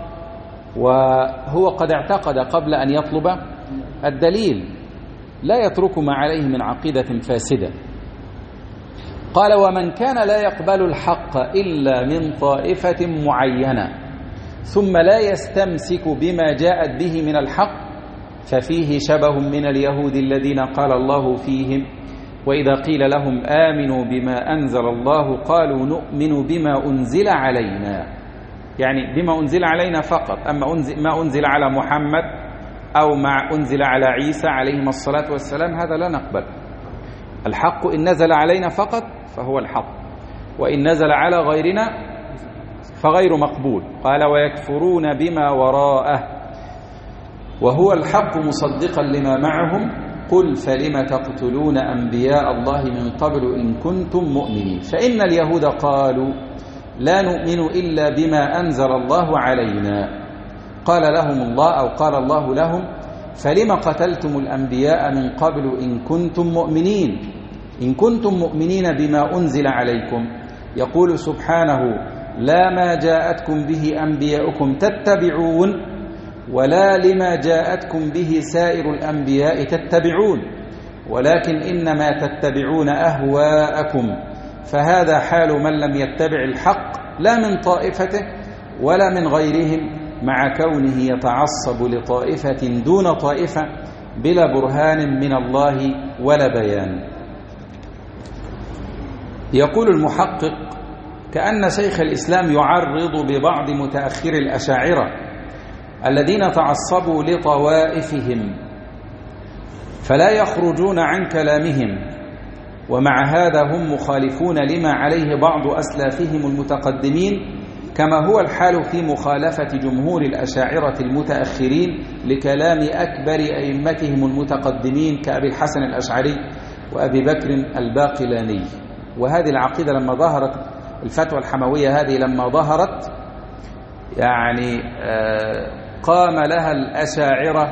S1: وهو قد اعتقد قبل أن يطلب الدليل، لا يترك ما عليه من عقيدة فاسدة. قال ومن كان لا يقبل الحق إلا من طائفة معينة ثم لا يستمسك بما جاءت به من الحق ففيه شبه من اليهود الذين قال الله فيهم وإذا قيل لهم آمنوا بما أنزل الله قالوا نؤمن بما أنزل علينا، يعني بما أنزل علينا فقط، أما أنزل ما أنزل على محمد أو ما أنزل على عيسى عليهم الصلاة والسلام هذا لا نقبل. الحق إن نزل علينا فقط فهو الحق، وإن نزل على غيرنا فغير مقبول. قال ويكفرون بما وراءه وهو الحق مصدقا لما معهم قل فلم تقتلون أنبياء الله من قبل إن كنتم مؤمنين فإن اليهود قالوا لا نؤمن إلا بما أنزل الله علينا. قال لهم الله أو قال الله لهم فلم قتلتم الأنبياء من قبل إن كنتم مؤمنين إن كنتم مؤمنين بما أنزل عليكم. يقول سبحانه لا ما جاءتكم به أنبياؤكم تتبعون ولا لما جاءتكم به سائر الأنبياء تتبعون ولكن إنما تتبعون أهواءكم فهذا حال من لم يتبع الحق لا من طائفته ولا من غيرهم مع كونه يتعصب لطائفة دون طائفة بلا برهان من الله ولا بيان. يقول المحقق كأن شيخ الإسلام يعرض ببعض متأخر الأشاعرة الذين تعصبوا لطوائفهم فلا يخرجون عن كلامهم، ومع هذا هم مخالفون لما عليه بعض أسلافهم المتقدمين كما هو الحال في مخالفة جمهور الأشاعرة المتأخرين لكلام أكبر أئمتهم المتقدمين كأبي الحسن الأشعري وأبي بكر الباقلاني. وهذه العقيدة لما ظهرت الفتوى الحموية هذه لما ظهرت يعني قام لها الأشاعرة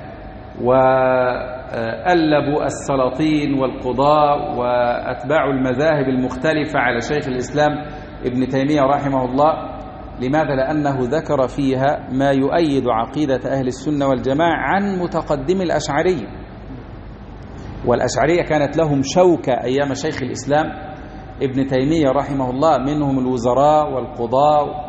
S1: وألبوا السلاطين والقضاء وأتباع المذاهب المختلفة على شيخ الإسلام ابن تيمية رحمه الله. لماذا؟ لأنه ذكر فيها ما يؤيد عقيدة أهل السنة والجماعة عن متقدم الأشعرية، والأشعرية كانت لهم شوكة أيام شيخ الإسلام ابن تيمية رحمه الله، منهم الوزراء والقضاء،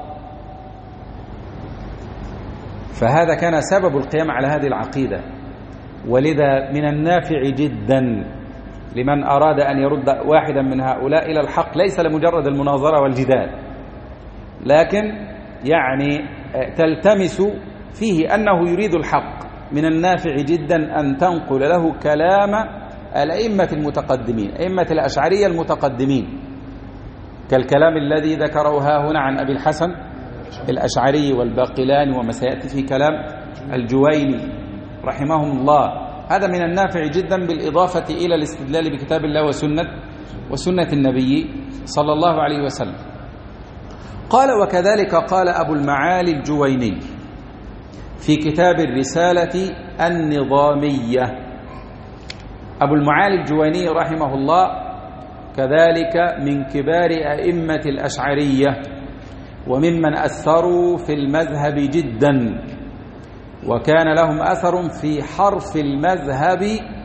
S1: فهذا كان سبب القيام على هذه العقيدة. ولذا من النافع جدا لمن أراد أن يرد واحدا من هؤلاء إلى الحق ليس لمجرد المناظرة والجدال، لكن يعني تلتمس فيه أنه يريد الحق من النافع جدا أن تنقل له كلام الأئمة المتقدمين، أئمة الأشعرية المتقدمين، كالكلام الذي ذكره ها هنا عن أبي الحسن الأشعري والباقلاني، وما سيأتي في كلام الجويني رحمهم الله. هذا من النافع جدا بالإضافة إلى الاستدلال بكتاب الله وسنة وسنة النبي صلى الله عليه وسلم. قال: وكذلك قال أبو المعالي الجويني في كتاب الرسالة النظامية. أبو المعالي الجويني رحمه الله كذلك من كبار أئمة الأشعرية، وممن أثروا في المذهب جدا، وكان لهم أثر في حرف المذهب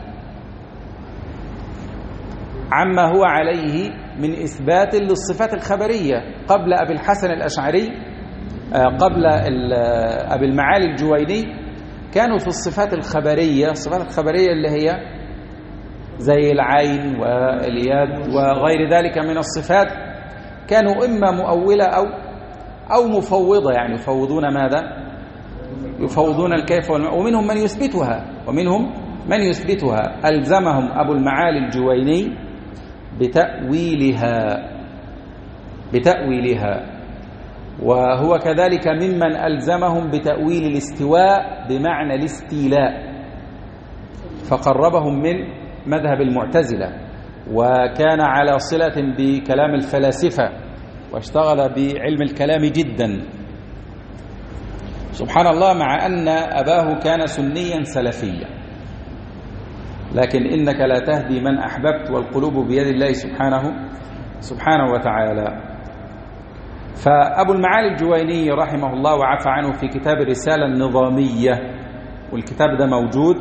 S1: عما هو عليه من إثبات للصفات الخبرية. قبل أبي الحسن الأشعري، قبل أبي المعالي الجويني، كانوا في الصفات الخبرية، الصفات الخبرية اللي هي زي العين واليد وغير ذلك من الصفات، كانوا إما مؤولة أو أو مفوضة، يعني يفوضون ماذا؟ يفوضون الكيف والمعنى، ومنهم من يثبتها ومنهم من يثبتها. ألزمهم أبو المعالي الجويني بتأويلها بتأويلها وهو كذلك ممن ألزمهم بتأويل الاستواء بمعنى الاستيلاء، فقربهم من مذهب المعتزلة، وكان على صلة بكلام الفلاسفة، واشتغل بعلم الكلام جدا سبحان الله، مع أن أباه كان سنيا سلفيا، لكن إنك لا تهدي من أحببت والقلوب بيد الله سبحانه سبحانه وتعالى. فأبو المعالي الجويني رحمه الله وعفى عنه في كتاب الرسالة النظامية، والكتاب ده موجود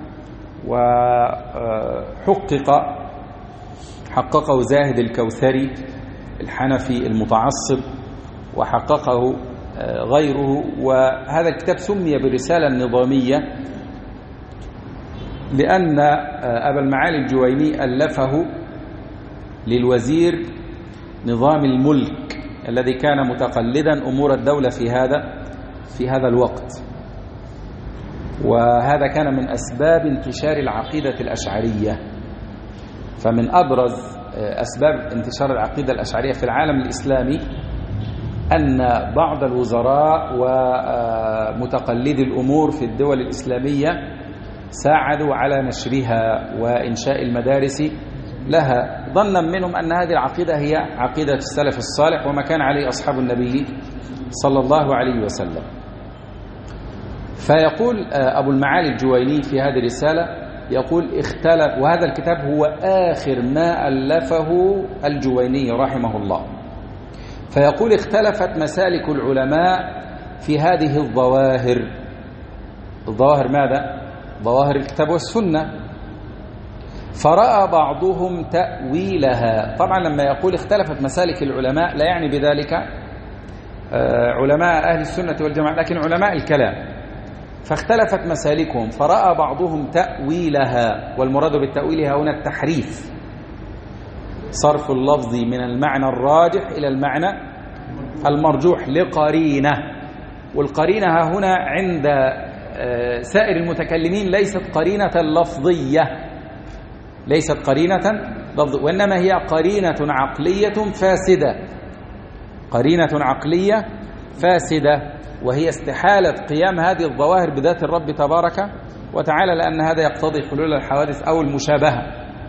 S1: وحقق حققه زاهد الكوثري الحنفي المتعصب، وحققه غيره. وهذا الكتاب سمي بالرسالة النظامية لأن أبا المعالي الجويني ألفه للوزير نظام الملك الذي كان متقلدا أمور الدولة في هذا في هذا الوقت، وهذا كان من أسباب انتشار العقيدة الأشعرية. فمن أبرز أسباب انتشار العقيدة الأشعرية في العالم الإسلامي أن بعض الوزراء ومتقلدي الأمور في الدول الإسلامية ساعدوا على نشرها وإنشاء المدارس لها، ظنا منهم أن هذه العقيدة هي عقيدة السلف الصالح وما كان عليه أصحاب النبي صلى الله عليه وسلم. فيقول أبو المعالي الجويني في هذه الرسالة، يقول: اختلف، وهذا الكتاب هو آخر ما ألفه الجويني رحمه الله، فيقول: اختلفت مسالك العلماء في هذه الظواهر. الظواهر ماذا؟ ظواهر الكتاب والسنة. فرأى بعضهم تأويلها. طبعا لما يقول اختلفت مسالك العلماء لا يعني بذلك علماء أهل السنة والجماعة، لكن علماء الكلام. فاختلفت مسالكهم، فرأى بعضهم تأويلها، والمراد بالتأويل هنا التحريف، صرف اللفظ من المعنى الراجح إلى المعنى المرجوح لقرينة. والقرينة هنا عند سائر المتكلمين ليست قرينة لفظية، ليست قرينة لفظية، وإنما هي قرينة عقلية فاسدة، قرينة عقلية فاسدة، وهي استحالة قيام هذه الظواهر بذات الرب تبارك وتعالى، لأن هذا يقتضي حلول الحوادث أو المشابهة.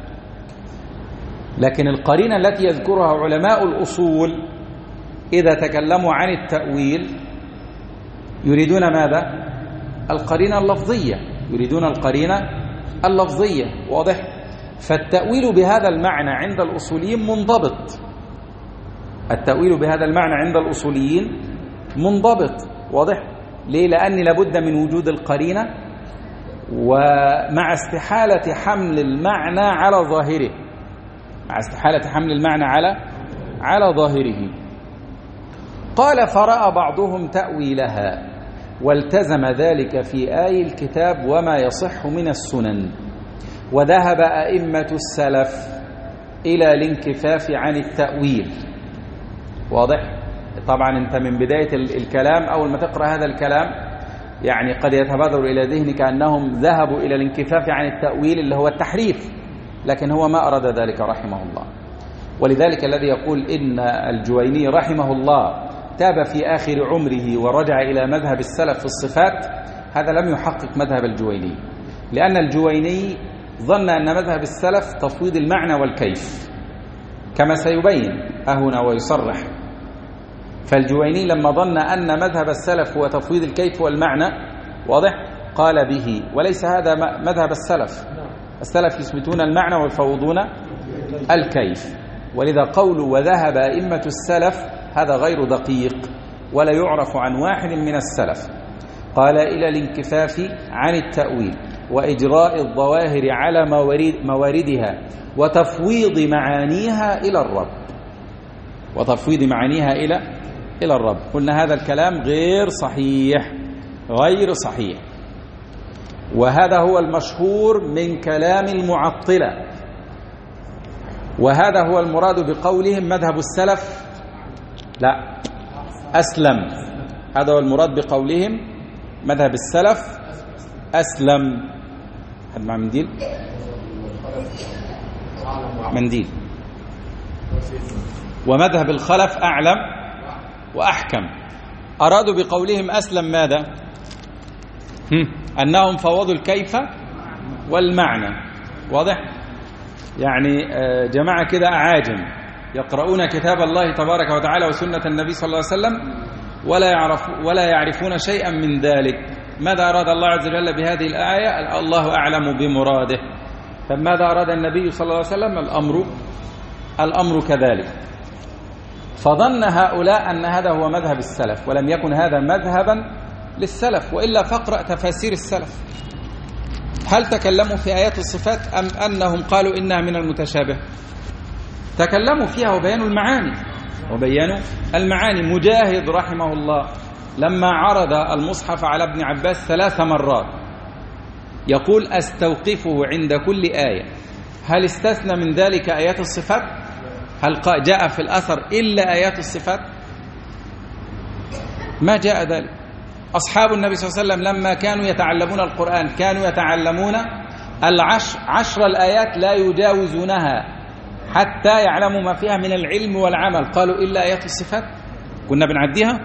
S1: لكن القرينة التي يذكرها علماء الأصول إذا تكلموا عن التأويل يريدون ماذا؟ القرينة اللفظية، يريدون القرينة اللفظية، واضح؟ فالتأويل بهذا المعنى عند الأصوليين منضبط، التأويل بهذا المعنى عند الأصوليين منضبط، واضح؟ ليه؟ لأن لابد من وجود القرينة، ومع استحالة حمل المعنى على ظاهره، مع استحالة حمل المعنى على على ظاهره. قال: فرأى بعضهم تأويلها والتزم ذلك في آي الكتاب وما يصح من السنن، وذهب أئمة السلف إلى الانكفاف عن التأويل. واضح؟ طبعا أنت من بداية الكلام أول ما تقرأ هذا الكلام يعني قد يتبادر إلى ذهنك أنهم ذهبوا إلى الانكفاف عن التأويل اللي هو التحريف، لكن هو ما أراد ذلك رحمه الله. ولذلك الذي يقول إن الجويني رحمه الله تاب في آخر عمره ورجع إلى مذهب السلف في الصفات، هذا لم يحقق مذهب الجويني، لأن الجويني ظن أن مذهب السلف تفويض المعنى والكيف كما سيبين هنا ويصرح. فالجويني لما ظن أن مذهب السلف هو تفويض الكيف والمعنى، واضح، قال به، وليس هذا مذهب السلف. السلف يثبتون المعنى ويفوضون الكيف. ولذا قول وذهب أئمة السلف هذا غير دقيق ولا يعرف عن واحد من السلف. قال إلى الانكفاف عن التأويل وإجراء الظواهر على مواردها وتفويض معانيها إلى الرب وتفويض معانيها إلى إلى الرب. قلنا هذا الكلام غير صحيح غير صحيح، وهذا هو المشهور من كلام المعطلة، وهذا هو المراد بقولهم مذهب السلف لا أسلم. هذا هو المراد بقولهم مذهب السلف أسلم. حد مع منديل منديل ومذهب الخلف أعلم وأحكم. أرادوا بقولهم أسلم ماذا؟ هم. أنهم فوضوا الكيف والمعنى، واضح؟ يعني جماعة كده أعاجم يقرؤون كتاب الله تبارك وتعالى وسنة النبي صلى الله عليه وسلم ولا يعرف ولا يعرفون شيئا من ذلك. ماذا أراد الله عز وجل بهذه الآية؟ الله أعلم بمراده. فماذا أراد النبي صلى الله عليه وسلم؟ الأمر الأمر كذلك. فظن هؤلاء أن هذا هو مذهب السلف، ولم يكن هذا مذهبا للسلف، وإلا فاقرأ تفاسير السلف. هل تكلموا في آيات الصفات أم أنهم قالوا إنها من المتشابه؟ تكلموا فيها وبيانوا المعاني وبيانوا المعاني. مجاهد رحمه الله لما عرض المصحف على ابن عباس ثلاث مرات يقول أستوقفه عند كل آية، هل استثنى من ذلك آيات الصفات؟ هل جاء في الأثر إلا آيات الصفات؟ ما جاء ذلك. أصحاب النبي صلى الله عليه وسلم لما كانوا يتعلمون القرآن كانوا يتعلمون العشر عشر الآيات لا يجاوزونها حتى يعلموا ما فيها من العلم والعمل. قالوا إلا آيات الصفات كنا بنعديها.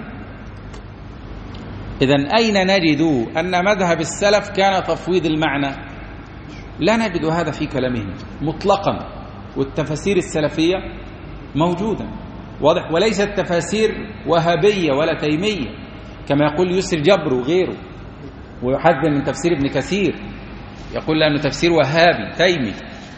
S1: إذن أين نجد أن مذهب السلف كان تفويض المعنى؟ لا نجد هذا في كلامهم مطلقا، والتفاسير السلفية موجودة، واضح، وليست تفاسير وهابية ولا تيمية كما يقول يسر جبر وغيره، ويحذر من تفسير ابن كثير يقول لأنه تفسير وهابي تيمي.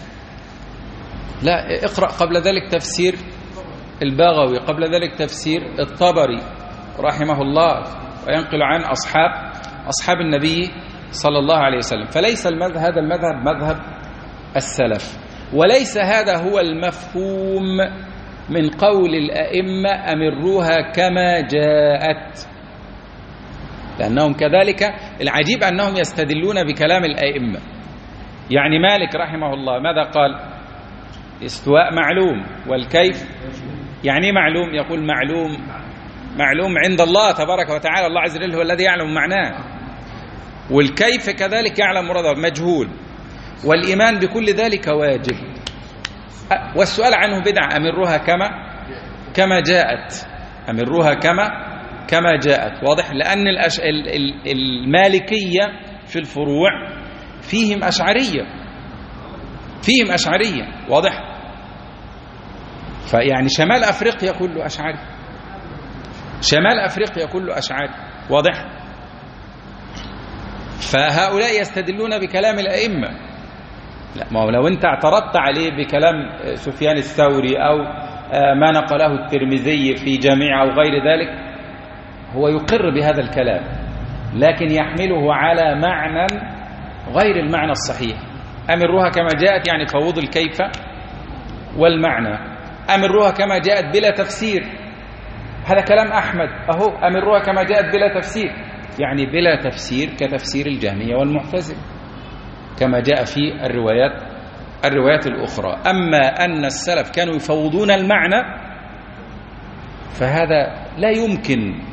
S1: لا، اقرأ قبل ذلك تفسير البغوي، قبل ذلك تفسير الطبري رحمه الله، وينقل عن أصحاب أصحاب النبي صلى الله عليه وسلم. فليس المذهب هذا المذهب مذهب السلف، وليس هذا هو المفهوم من قول الأئمة أمروها كما جاءت، لأنهم كذلك. العجيب أنهم يستدلون بكلام الأئمة. يعني مالك رحمه الله ماذا قال؟ استواء معلوم والكيف يعني معلوم. يقول معلوم معلوم عند الله تبارك وتعالى، الله عز وجل هو الذي يعلم معناه، والكيف كذلك يعلم مراده مجهول، والإيمان بكل ذلك واجب، والسؤال عنه بدعة. أمروها كما كما جاءت، أمروها كما كما جاءت، واضح. لأن الأش... المالكية في الفروع فيهم أشعرية فيهم أشعرية واضح. فيعني شمال أفريقيا كله أشعري، شمال أفريقيا كله أشعري، واضح. فهؤلاء يستدلون بكلام الأئمة. لا، ما هو لو أنت اعترضت عليه بكلام سفيان الثوري أو ما نقله الترمذي في جامعه أو غير ذلك، هو يقر بهذا الكلام لكن يحمله على معنى غير المعنى الصحيح. أمروها كما جاءت يعني فوض الكيف والمعنى. أمروها كما جاءت بلا تفسير، هذا كلام أحمد أهو. أمروها كما جاءت بلا تفسير يعني بلا تفسير كتفسير الجهمية والمعتزلة كما جاء في الروايات الروايات الأخرى. أما أن السلف كانوا يفوضون المعنى فهذا لا يمكن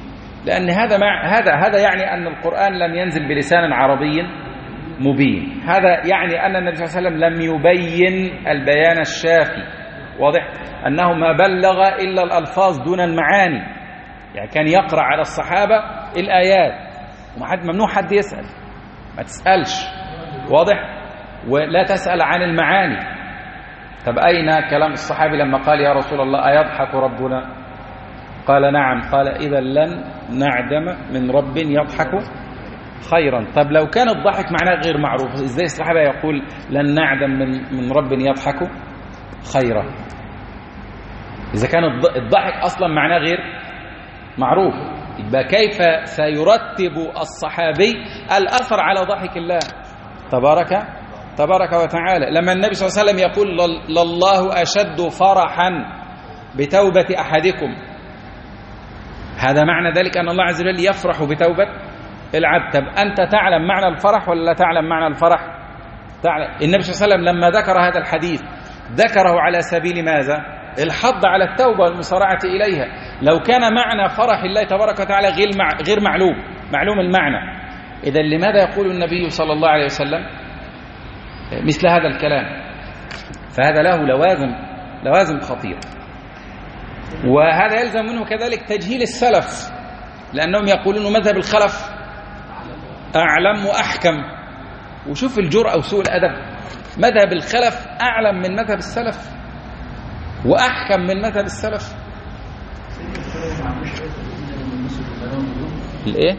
S1: لأن هذا مع هذا هذا يعني أن القرآن لم ينزل بلسان عربي مبين، هذا يعني أن النبي صلى الله عليه وسلم لم يبين البيان الشافي، واضح أنه ما بلغ إلا الألفاظ دون المعاني، يعني كان يقرأ على الصحابة الآيات ومحد ممنوع حد يسأل، ما تسألش، واضح، ولا تسأل عن المعاني. طب أين كلام الصحابي لما قال يا رسول الله أيضحك ربنا؟ قال نعم. قال إذا لن نعدم من رب يضحك خيرا. طب لو كان الضحك معناه غير معروف، ازاي الصحابة يقول لن نعدم من من رب يضحك خيرا إذا كان الضحك أصلا معناه غير معروف؟ يبقى كيف سيرتب الصحابي الأثر على ضحك الله تبارك تبارك وتعالى لما النبي صلى الله عليه وسلم يقول لله أشد فرحا بتوبة أحدكم؟ هذا معنى ذلك أن الله عز وجل يفرح بتوبة العبد. طب أنت تعلم معنى الفرح ولا لا تعلم معنى الفرح؟ تعلم. النبي صلى الله عليه وسلم لما ذكر هذا الحديث ذكره على سبيل ماذا؟ الحض على التوبة والمسارعة إليها. لو كان معنى فرح الله تبارك وتعالى غير غير معلوم معلوم المعنى، إذا لماذا يقول النبي صلى الله عليه وسلم مثل هذا الكلام؟ فهذا له لوازم لوازم خطيرة، وهذا يلزم منه كذلك تجهيل السلف، لأنهم يقولون مذهب الخلف أعلم وأحكم. وشوف الجرأة وسوء الأدب، مذهب الخلف أعلم من مذهب السلف وأحكم من مذهب السلف. الإيه؟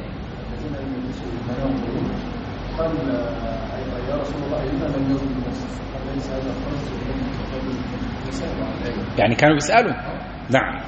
S1: يعني كانوا بيسألوا. نعم.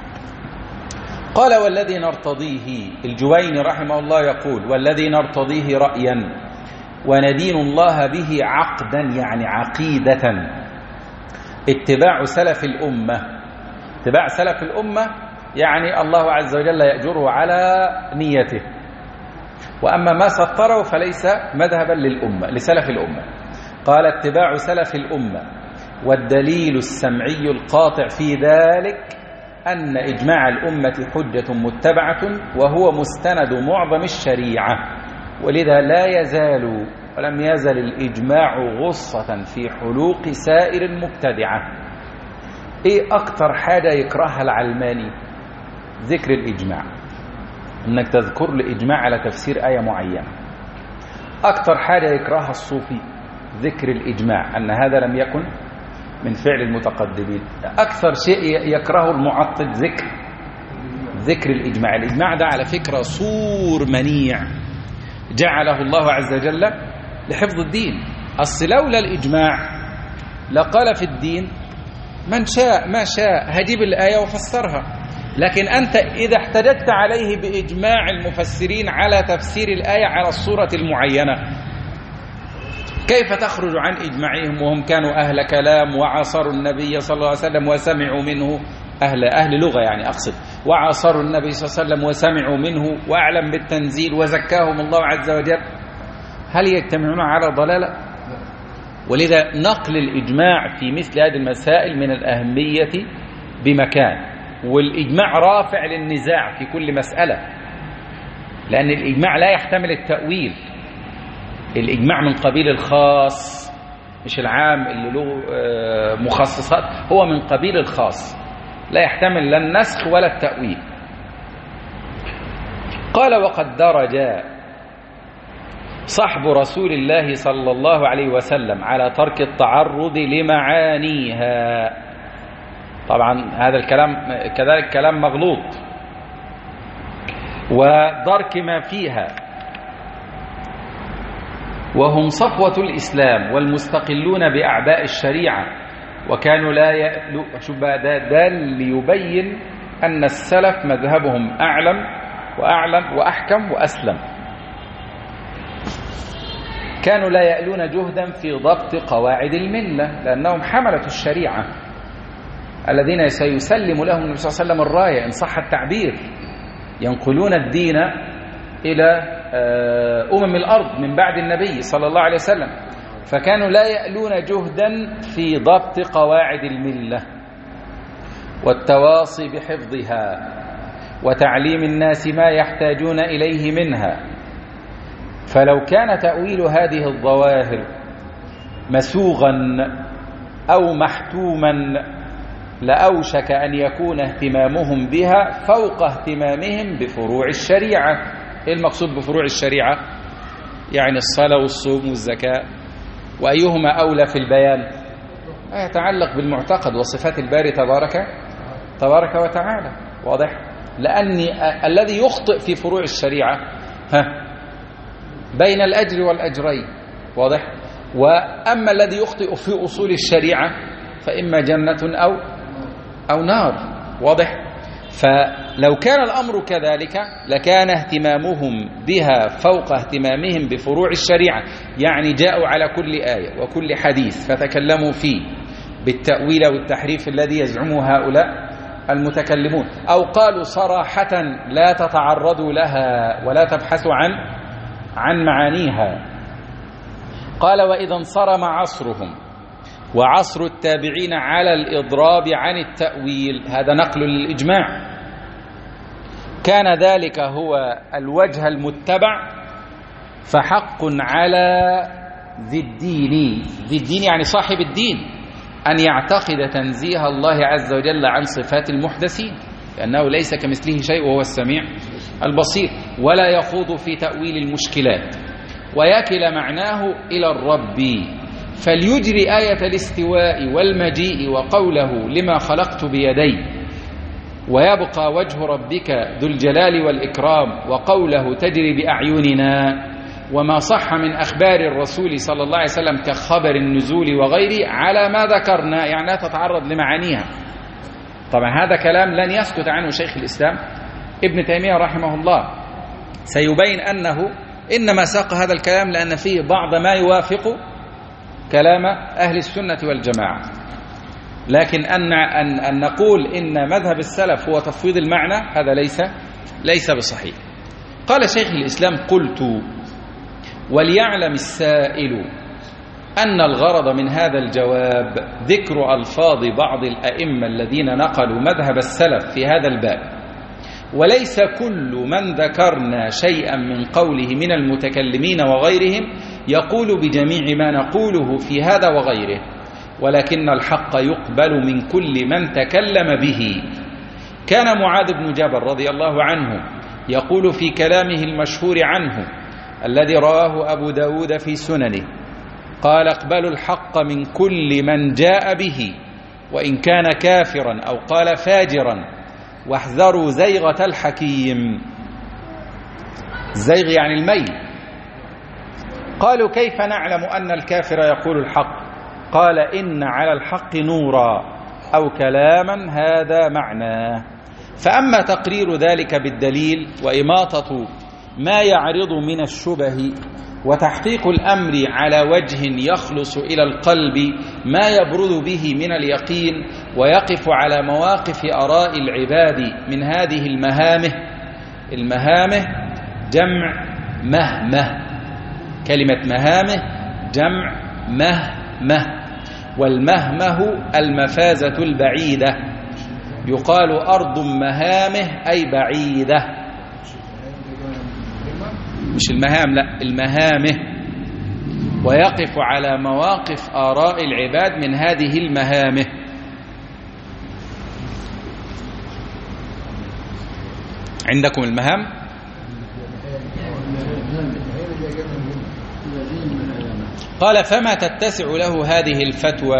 S1: قال والذي نرتضيه، الجويني رحمه الله يقول والذي نرتضيه رأيا وندين الله به عقدا، يعني عقيدة، اتباع سلف الأمة. اتباع سلف الأمة يعني الله عز وجل يأجره على نيته، وأما ما سطره فليس مذهبا للأمة لسلف الأمة. قال اتباع سلف الأمة، والدليل السمعي القاطع في ذلك أن إجماع الأمة حجة متبعة وهو مستند معظم الشريعة، ولذا لا يزال ولم يزل الإجماع غصة في حلوق سائر المبتدعة. إيه أكتر حاجة يكرهها العلماني؟ ذكر الإجماع، أنك تذكر الإجماع على تفسير آية معينة. أكتر حاجة يكرهها الصوفي ذكر الإجماع، أن هذا لم يكن من فعل المتقدمين. أكثر شيء يكرهه المعطل ذكر ذكر الإجماع. الإجماع ده على فكرة سور منيع جعله الله عز وجل لحفظ الدين. أصل لولا الإجماع لقال في الدين من شاء ما شاء، هجيب الآية وفسرها. لكن أنت إذا احتجت عليه بإجماع المفسرين على تفسير الآية على الصورة المعينة، كيف تخرج عن إجماعهم وهم كانوا أهل كلام وعاصروا النبي صلى الله عليه وسلم وسمعوا منه، أهل أهل لغة يعني أقصد، وعاصروا النبي صلى الله عليه وسلم وسمعوا منه وأعلم بالتنزيل وزكاهم الله عز وجل؟ هل يجتمعون على ضلالة؟ ولذا نقل الإجماع في مثل هذه المسائل من الأهمية بمكان، والإجماع رافع للنزاع في كل مسألة، لأن الإجماع لا يحتمل التأويل. الإجماع من قبيل الخاص مش العام اللي له مخصصات، هو من قبيل الخاص لا يحتمل لا النسخ ولا التأويل. قال وقد درج صحب رسول الله صلى الله عليه وسلم على ترك التعرض لمعانيها. طبعا هذا الكلام كذلك كلام مغلوط، ودرك ما فيها، وهم صفوة الإسلام والمستقلون بأعباء الشريعة، وكانوا لا يألو شبه ده ليبين أن السلف مذهبهم أعلم وأعلم وأحكم وأسلم. كانوا لا يألون جهدا في ضبط قواعد الملة، لأنهم حملة الشريعة الذين سيسلم لهم النبي صلى الله عليه وسلم الراية إن صح التعبير، ينقلون الدين إلى أمم الأرض من بعد النبي صلى الله عليه وسلم. فكانوا لا يألون جهدا في ضبط قواعد الملة والتواصي بحفظها، وتعليم الناس ما يحتاجون إليه منها. فلو كان تأويل هذه الظواهر مسوغا أو محتوما لأوشك أن يكون اهتمامهم بها فوق اهتمامهم بفروع الشريعة. إيه المقصود بفروع الشريعة؟ يعني الصلاة والصوم والزكاة، وأيهما أولى في البيان؟ ما يتعلق بالمعتقد وصفات الباري تبارك تبارك وتعالى. واضح؟ لأن الذي يخطئ في فروع الشريعة ها بين الأجر والأجرين. واضح؟ وأما الذي يخطئ في أصول الشريعة فإما جنة أو أو نار. واضح؟ فلو كان الأمر كذلك لكان اهتمامهم بها فوق اهتمامهم بفروع الشريعة، يعني جاءوا على كل آية وكل حديث فتكلموا فيه بالتأويل والتحريف الذي يزعمه هؤلاء المتكلمون، أو قالوا صراحة لا تتعرضوا لها ولا تبحثوا عن عن معانيها. قال وإذا انصرم عصرهم وعصر التابعين على الإضراب عن التأويل، هذا نقل للإجماع، كان ذلك هو الوجه المتبع، فحق على ذي الدين، ذي الدين يعني صاحب الدين، أن يعتقد تنزيه الله عز وجل عن صفات المحدثين، لأنه ليس كمثله شيء وهو السميع البصير، ولا يخوض في تأويل المشكلات، ويكل معناه إلى الرب، فليجري آية الاستواء والمجيء وقوله لما خلقت بيدي، ويبقى وجه ربك ذو الجلال والإكرام، وقوله تجري بأعيننا، وما صح من أخبار الرسول صلى الله عليه وسلم كخبر النزول وغيره على ما ذكرنا، يعني لا تتعرض لمعانيها. طبعا هذا كلام لن يسكت عنه شيخ الإسلام ابن تيمية رحمه الله، سيبين أنه إنما ساق هذا الكلام لأن فيه بعض ما يوافق كلام أهل السنة والجماعة، لكن أن, أن, أن نقول إن مذهب السلف هو تفويض المعنى هذا ليس ليس بصحيح. قال شيخ الإسلام قلت وليعلم السائل أن الغرض من هذا الجواب ذكر ألفاظ بعض الأئمة الذين نقلوا مذهب السلف في هذا الباب، وليس كل من ذكرنا شيئا من قوله من المتكلمين وغيرهم يقول بجميع ما نقوله في هذا وغيره، ولكن الحق يقبل من كل من تكلم به. كان معاذ بن جبل رضي الله عنه يقول في كلامه المشهور عنه الذي رواه أبو داود في سننه، قال اقبلوا الحق من كل من جاء به وإن كان كافرا أو قال فاجرا، واحذروا زيغة الحكيم. الزيغ يعني الميل. قالوا كيف نعلم أن الكافر يقول الحق؟ قال إن على الحق نورا أو كلاما هذا معناه. فأما تقرير ذلك بالدليل وإماطة ما يعرض من الشبه وتحقيق الأمر على وجه يخلص إلى القلب ما يبرد به من اليقين ويقف على مواقف آراء العباد من هذه المهامه. المهامه جمع مهمه، كلمة مهامه جمع مهمه، والمهمه المفازة البعيدة، يقال أرض مهامه أي بعيدة، مش المهام، لا المهامه، ويقف على مواقف آراء العباد من هذه المهامه. عندكم المهام؟ قال فما تتسع له هذه الفتوى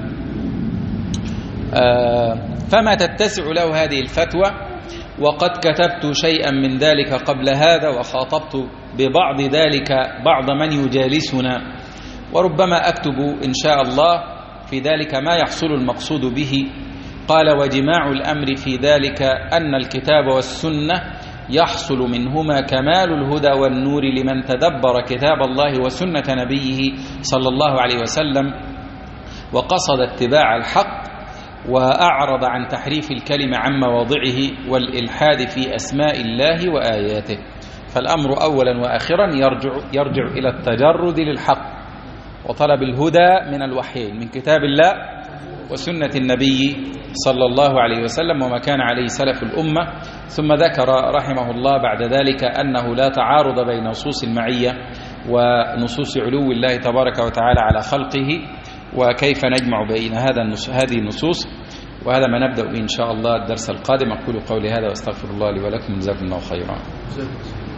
S1: آه فما تتسع له هذه الفتوى وقد كتبت شيئا من ذلك قبل هذا، وخاطبت ببعض ذلك بعض من يجالسنا، وربما أكتب إن شاء الله في ذلك ما يحصل المقصود به. قال وجماع الأمر في ذلك أن الكتاب والسنة يحصل منهما كمال الهدى والنور لمن تدبر كتاب الله وسنة نبيه صلى الله عليه وسلم وقصد اتباع الحق وأعرض عن تحريف الكلمة عن مواضعه والإلحاد في أسماء الله وآياته. فالأمر أولا وآخرا يرجع, يرجع إلى التجرد للحق وطلب الهدى من الوحيين من كتاب الله وسنة النبي صلى الله عليه وسلم وما كان عليه سلف الأمة. ثم ذكر رحمه الله بعد ذلك أنه لا تعارض بين نصوص المعية ونصوص علو الله تبارك وتعالى على خلقه، وكيف نجمع بين هذا هذه النصوص. وهذا ما نبدأ به إن شاء الله الدرس القادم. أقول قولي هذا وأستغفر الله لي ولكم، جزاكم الله خيرا.